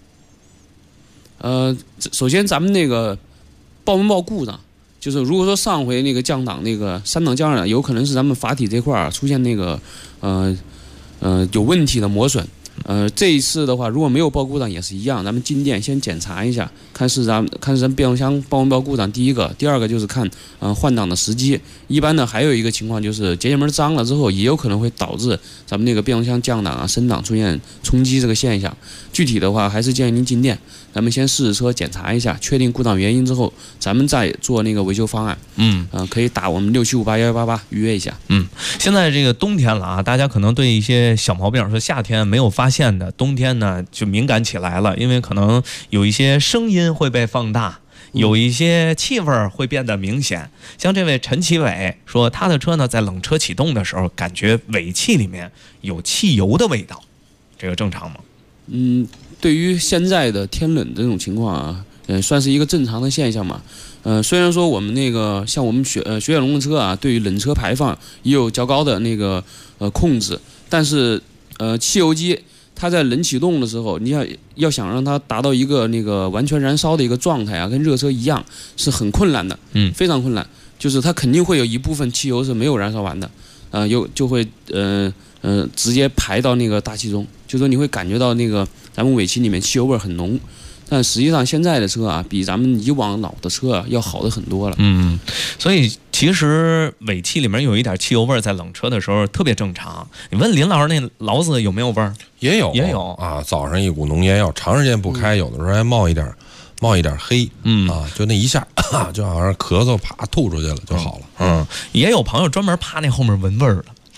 首先咱们那个报没报故障，就是如果说上回那个降档那个3档降2档，有可能是咱们阀体这块出现那个有问题的磨损。这一次的话，如果没有报故障也是一样，咱们进店先检查一下，看是咱变速箱报没报故障。第一个，第二个就是看换挡的时机。一般的还有一个情况就是节气门脏了之后，也有可能会导致咱们那个变速箱降档啊、升档出现冲击这个现象。具体的话，还是建议您进店，咱们先试试车检查一下，确定故障原因之后，咱们再做那个维修方案。可以打我们67581188预约一下。 现在这个冬天了啊，大家可能对一些小毛病，说夏天没有发现的，冬天呢就敏感起来了，因为可能有一些声音会被放大，有一些气味会变得明显。像这位陈启伟说，他的车呢在冷车启动的时候，感觉尾气里面有汽油的味道，这个正常吗？ 对于现在的天冷这种情况啊，算是一个正常的现象嘛。虽然说我们那个像我们雪铁龙的车啊，对于冷车排放也有较高的那个控制，但是汽油机它在冷启动的时候，你要想让它达到一个那个完全燃烧的一个状态啊，跟热车一样是很困难的，非常困难。就是它肯定会有一部分汽油是没有燃烧完的，就会直接排到那个大气中，就说你会感觉到那个咱们尾气里面汽油味很浓。但实际上现在的车啊，比咱们以往老的车啊要好的很多了。 所以其实尾气里面有一点汽油味，在冷车的时候特别正常。你问林老师那劳斯有没有味儿？ 也有啊，早上一股浓烟药，长时间不开，有的时候还冒一点黑，就那一下就好像咳嗽啪吐出去了就好了。 也有朋友专门趴那后面闻味儿了。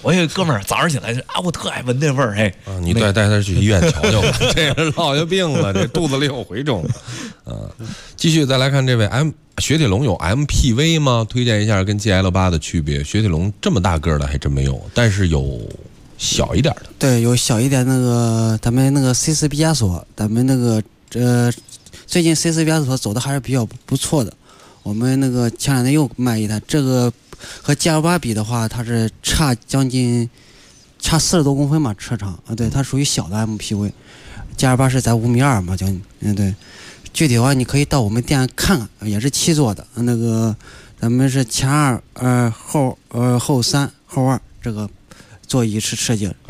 我有哥们儿早上起来啊，我特爱闻那味儿，嘿， 你带他去医院瞧瞧吧，这人落下病了，这肚子里有蛔虫。继续再来看这位雪铁龙有 MPV 吗？推荐一下跟 GL8 的区别。雪铁龙这么大个的还真没有，但是有小一点的。 对，有小一点那个咱们那个 C4 毕加索，咱们那个最近 C4 毕加索走的还是比较不错的。我们那个前两天又卖一台，这个和 GL8 比的话，它是差40多公分嘛，车长啊，对，它属于小的 MPV，GL8 是在5.2米嘛，对。具体的话，你可以到我们店看看，也是7座的，那个咱们是前2后3后2，这个座椅是设计的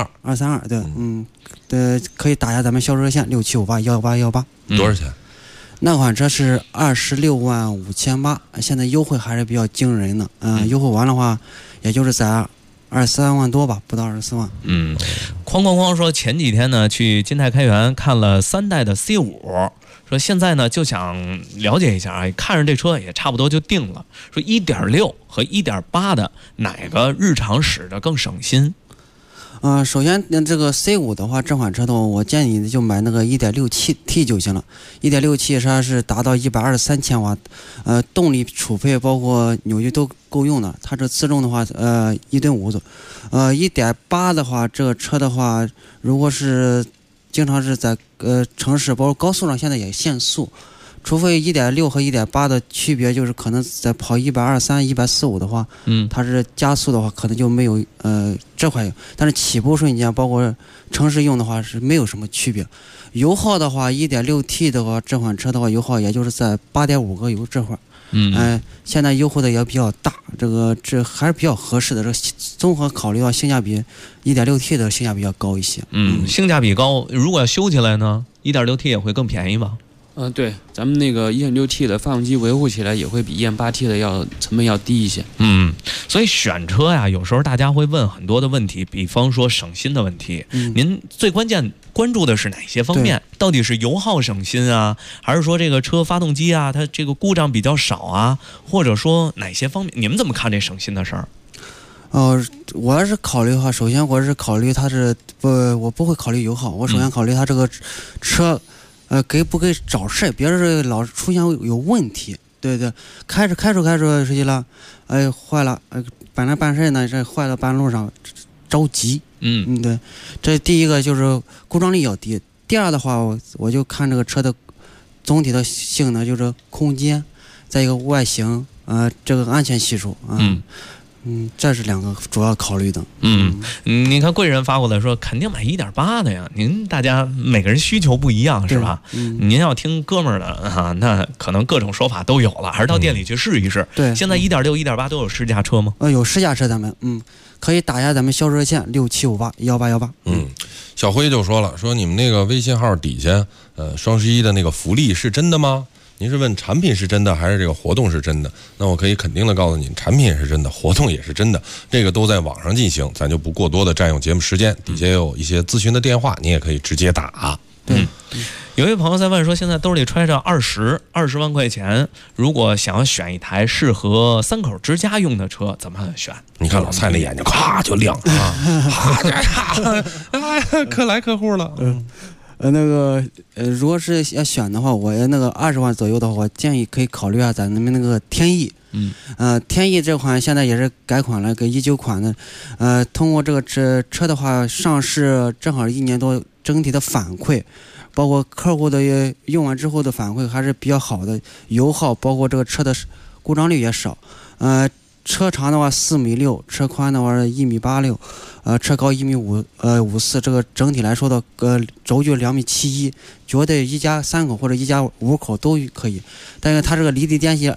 232，对，可以打一下咱们销售热线67581818， 多少钱？ 那款车是26.58万，现在优惠还是比较惊人的，优惠完的话，也就是在23万多吧，不到24万。 哐说前几天呢去金泰开元看了3代的 C5，说现在呢就想了解一下啊，看着这车也差不多就定了，说1.6和1.8的哪个日常使着更省心？ 首先这个 C5 的话，这款车的话，我建议你就买那个 1.67T 就行了。1.67它是达到123千瓦，动力储配包括扭矩都够用的。它这自重的话，1.5吨左右。1.8的话，这个车的话，如果是经常是在城市包括高速上，现在也限速。除非1.6和1.8的区别，就是可能在跑123、145的话，它是加速的话，可能就没有这块有，但是起步瞬间，包括城市用的话是没有什么区别。油耗的话，1.6T 的话，这款车的话油耗也就是在8.5个油这块。现在优惠的也比较大，这还是比较合适的。这综合考虑到性价比，1.6T 的性价比要高一些。 性价比高，如果要修起来呢，1.6T 也会更便宜吧？ 对，咱们那个 1.6T 的发动机维护起来也会比 1.8T 的成本要低一些。 所以选车呀，有时候大家会问很多的问题，比方说省心的问题。您最关注的是哪些方面？到底是油耗省心啊，还是说这个车发动机啊，它这个故障比较少啊，或者说哪些方面？你们怎么看这省心的事儿？ 我要是考虑的话，首先我是考虑它是我不会考虑油耗，我首先考虑它这个车。给不给找事？别人老是出现有问题，对，开着出去了，坏了，本来办事呢，这坏了半路上着急，对，这第一个就是故障率要低。第二的话，我就看这个车的总体的性能，就是空间，再一个外形，这个安全系数这是2个主要考虑的。 你看贵人发过来说，肯定买1.8的呀。大家每个人需求不一样，是吧？您要听哥们儿的那可能各种说法都有了，还是到店里去试一试。 对， 现在1.6、1.8都有试驾车吗？ 有试驾车，咱们可以打一下咱们销售热线67581818。 小辉就说了，说你们那个微信号底下，双11的那个福利是真的吗？您是问产品是真的还是这个活动是真的？那我可以肯定的告诉您，产品也是真的，活动也是真的，这个都在网上进行，咱就不过多的占用节目时间。底下有一些咨询的电话，你也可以直接打。 有一位朋友在问说，现在兜里揣着20万块钱，如果想要选一台适合3口之家用的车，怎么选？ 你看老蔡那眼睛咔就亮了，可来客户了。 如果是要选的话，我那个20万左右的话，我建议可以考虑一下咱们那个天翼。天翼这款现在也是改款了，给19款的。通过这个车的话，上市正好1年多，整体的反馈，包括客户的用完之后的反馈还是比较好的，油耗包括这个车的故障率也少。车长的话4.6米，车宽的话1.86米，车高1.54米，这个整体来说的轴距2.71米，觉得一家3口或者一家5口都可以。但是它这个离地间隙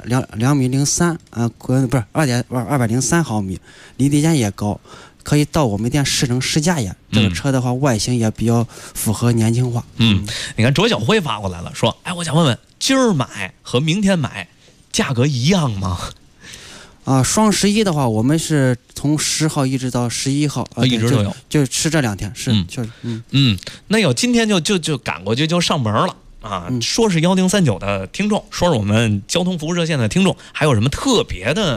2.03米，不是203毫米，离地间也高，可以到我们店试乘试驾一下。这个车的话，外形也比较符合年轻化。 你看卓小辉发过来了，说，我想问问，今儿买和明天买价格一样吗？ 双11的话，我们是从10号一直到11号， 一直都有， 就是这2天，是确实， 那有今天就赶过去就上门了啊！说是1039的听众，说是我们交通服务热线的听众，还有什么特别的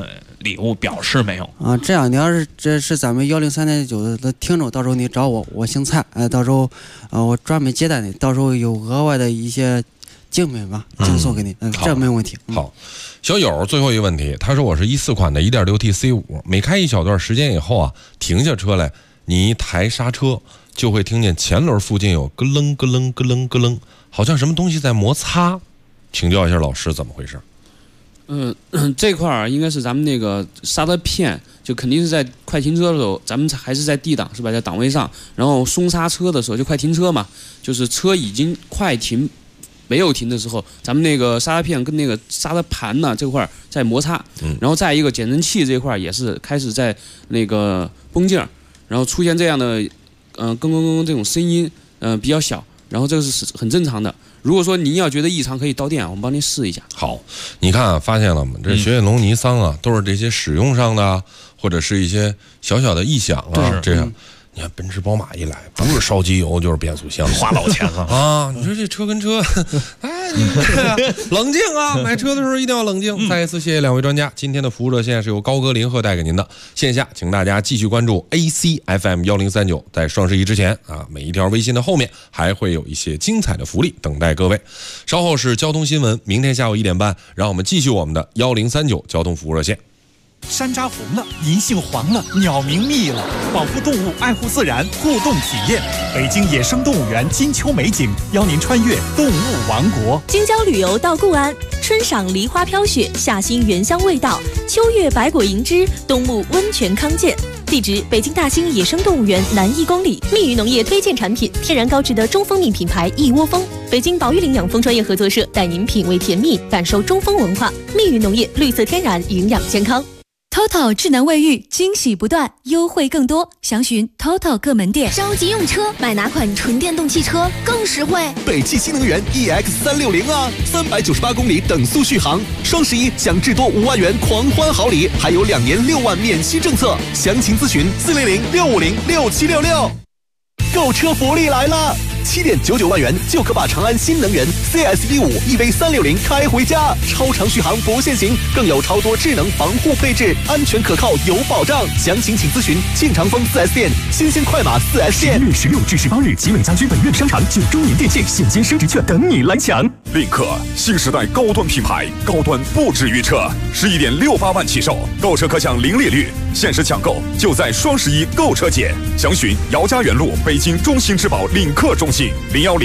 礼物表示没有？ 啊，这样，你要是这是咱们103.9的听众，到时候你找我，我姓蔡，到时候我专门接待你，到时候有额外的一些精品吧，赠送给你，这没问题。 好，小友最后一个问题，他说我是14款的 1.6T C5，每开一小段时间以后啊，停下车来，你一抬刹车，就会听见前轮附近有咯楞咯楞咯楞咯楞，好像什么东西在摩擦，请教一下老师怎么回事？ 这块儿应该是咱们那个刹车片，就肯定是在快停车的时候，咱们还是在 D 档是吧，在档位上，然后松刹车的时候就快停车嘛，就是车已经快停没有停的时候，咱们那个刹车片跟那个刹车盘呢这块在摩擦，然后再一个减震器这块也是开始在那个绷劲儿，然后出现这样的这种声音，比较小，然后这个是很正常的。如果说您要觉得异常，可以到店，我们帮您试一下。 好，你看啊，发现了吗？这雪铁龙、尼桑啊，都是这些使用上的，或者是一些小小的异响啊，这样。你看奔驰、宝马一来，不是烧机油就是变速箱， 花老钱了啊！你说这车跟车，哎，你冷静啊！买车的时候一定要冷静。再一次谢谢两位专家，今天的服务热线是由高歌林鹤带给您的。线下，请大家继续关注 ACFM 1039，在双11之前啊，每一条微信的后面还会有一些精彩的福利等待各位。稍后是交通新闻，明天下午1点半，让我们继续我们的1039交通服务热线。 山楂红了，银杏黄了，鸟鸣密了，保护动物，爱护自然，互动体验。北京野生动物园金秋美景，邀您穿越动物王国。 京郊旅游到固安，春赏梨花飘雪，夏欣原香味道，秋月百果银枝，冬沐温泉康健。地址：北京大兴野生动物园南1公里。蜜语农业推荐产品：天然高质的中蜂蜜品牌一窝蜂。北京保育领养蜂专业合作社带您品味甜蜜，感受中蜂文化。蜜语农业，绿色天然，营养健康。 TOTO 智能卫浴，惊喜不断，优惠更多，详询 TOTO 各门店。 着急用车，买哪款纯电动汽车更实惠？ 北汽新能源 EX360啊，398公里等速续航，双11享至多5万元狂欢好礼，还有2年6万免息政策，详情咨询400-650-6766。购车福利来了！7.99万元就可把长安新能源 CSV5 EV360开回家，超长续航不限行，更有超多智能防护配置，安全可靠有保障。详情请咨询庆长丰 4S 店、新鲜快马 4S 店。 11月16至18日，集美家居本院商场9周年店庆现金升值券等你来抢。 领克新时代高端品牌，高端不止于车，11.68万起售，购车可享零利率，限时抢购就在双11购车节。详询姚家园路北京中兴之宝领克中心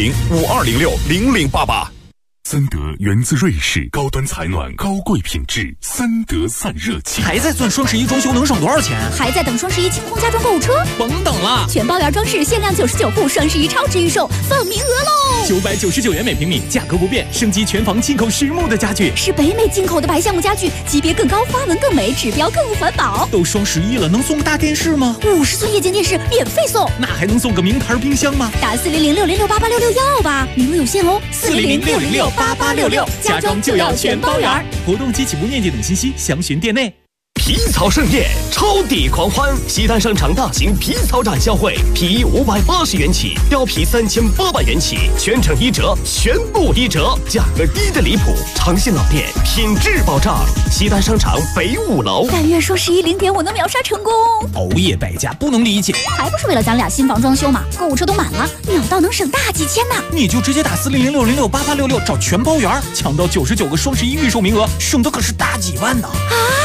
010-5206-0088。 森德源自瑞士，高端采暖，高贵品质，森德散热器。 还在算双11装修能省多少钱？ 还在等双11清空家装购物车？ 甭等了， 全包圆装饰限量99户，双11超值预售，放名额喽 ！999元每平米，价格不变，升级全房进口实木的家具， 是北美进口的白橡木家具，级别更高，花纹更美，指标更环保。 都双11了，能送个大电视吗 ？50寸液晶电视免费送， 那还能送个名牌冰箱吗？ 打400-606-8866要吧，名额有限哦，400-606-8866， 家装就要全包圆。活动及起步面积等信息详询店内。 皮草盛宴，超抵狂欢！西单商场大型皮草展销会，皮衣580元起，貂皮3800元起，全程1折，全部1折，价格低得离谱。长信老店，品质保障。西单商场北5楼。 但愿双110点我能秒杀成功。 熬夜败家不能理解， 还不是为了咱俩新房装修嘛？购物车都满了，秒到能省大几千呢。 你就直接打400-606-8866找全包圆，抢到99个双11预售名额，省的可是大几万呢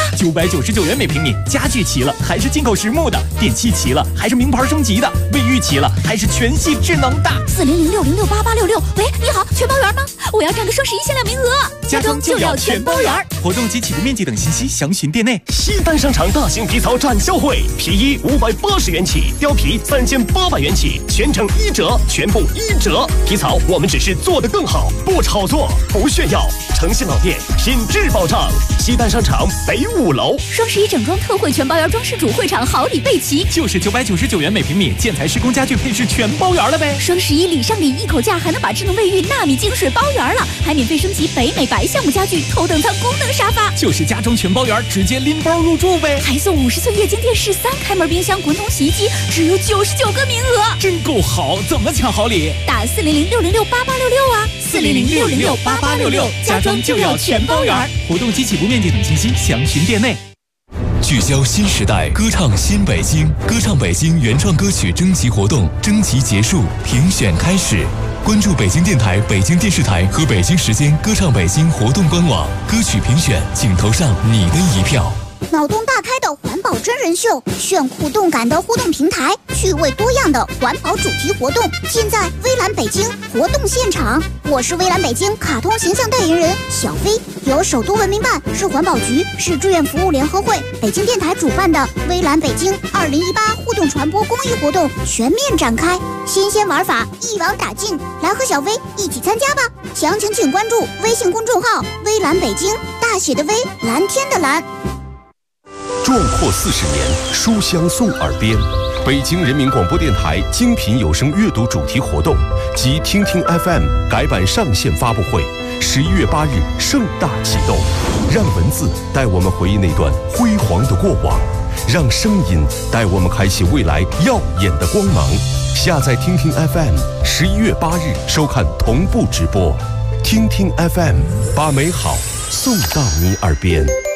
！999元每平米，家具齐了还是进口实木的，电器齐了还是名牌升级的，卫浴齐了还是全系智能的。 400-606-8866，喂，你好，全包圆吗？我要占个双11限量名额。 家装就要全包圆。活动及起步面积等信息详询店内。 西单商场大型皮草展销会，皮衣580元起，貂皮3800元起，全程1折，全部1折。皮草我们只是做得更好，不炒作，不炫耀。诚信老店，品质保障。西单商场北5楼。 双11整装特惠全包圆装饰主会场好礼备齐， 就是999元每平米，建材施工家具配饰全包圆了呗。 双11礼上礼一口价，还能把智能卫浴纳米净水包圆了，还免费升级北美白橡木家具头等舱功能沙发， 就是家装全包圆，直接拎包入住呗。 还送50寸液晶电视、3开门冰箱、滚筒洗衣机，只有99个名额， 真够好！怎么抢好礼？ 打400-606-8866啊，400-606-8866，家装就要全包圆。 活动及起步面积等信息详询店内。 聚焦新时代，歌唱新北京。歌唱北京原创歌曲征集活动征集结束，评选开始。关注北京电台、北京电视台和北京时间歌唱北京活动官网，歌曲评选，请投上你的一票。 脑洞大开的环保真人秀，炫酷动感的互动平台，趣味多样的环保主题活动，尽在微蓝北京活动现场。我是微蓝北京卡通形象代言人小飞，由首都文明办、市环保局、市志愿服务联合会、北京电台主办的微蓝北京2018互动传播公益活动全面展开，新鲜玩法一网打尽，来和小飞一起参加吧！详情请关注微信公众号“微蓝北京”，大写的微，蓝天的蓝。 壮阔40年，书香送耳边。北京人民广播电台精品有声阅读主题活动及听听 FM 改版上线发布会，11月8日盛大启动。让文字带我们回忆那段辉煌的过往，让声音带我们开启未来耀眼的光芒。下载听听 FM，11月8日收看同步直播。听听 FM， 把美好送到你耳边。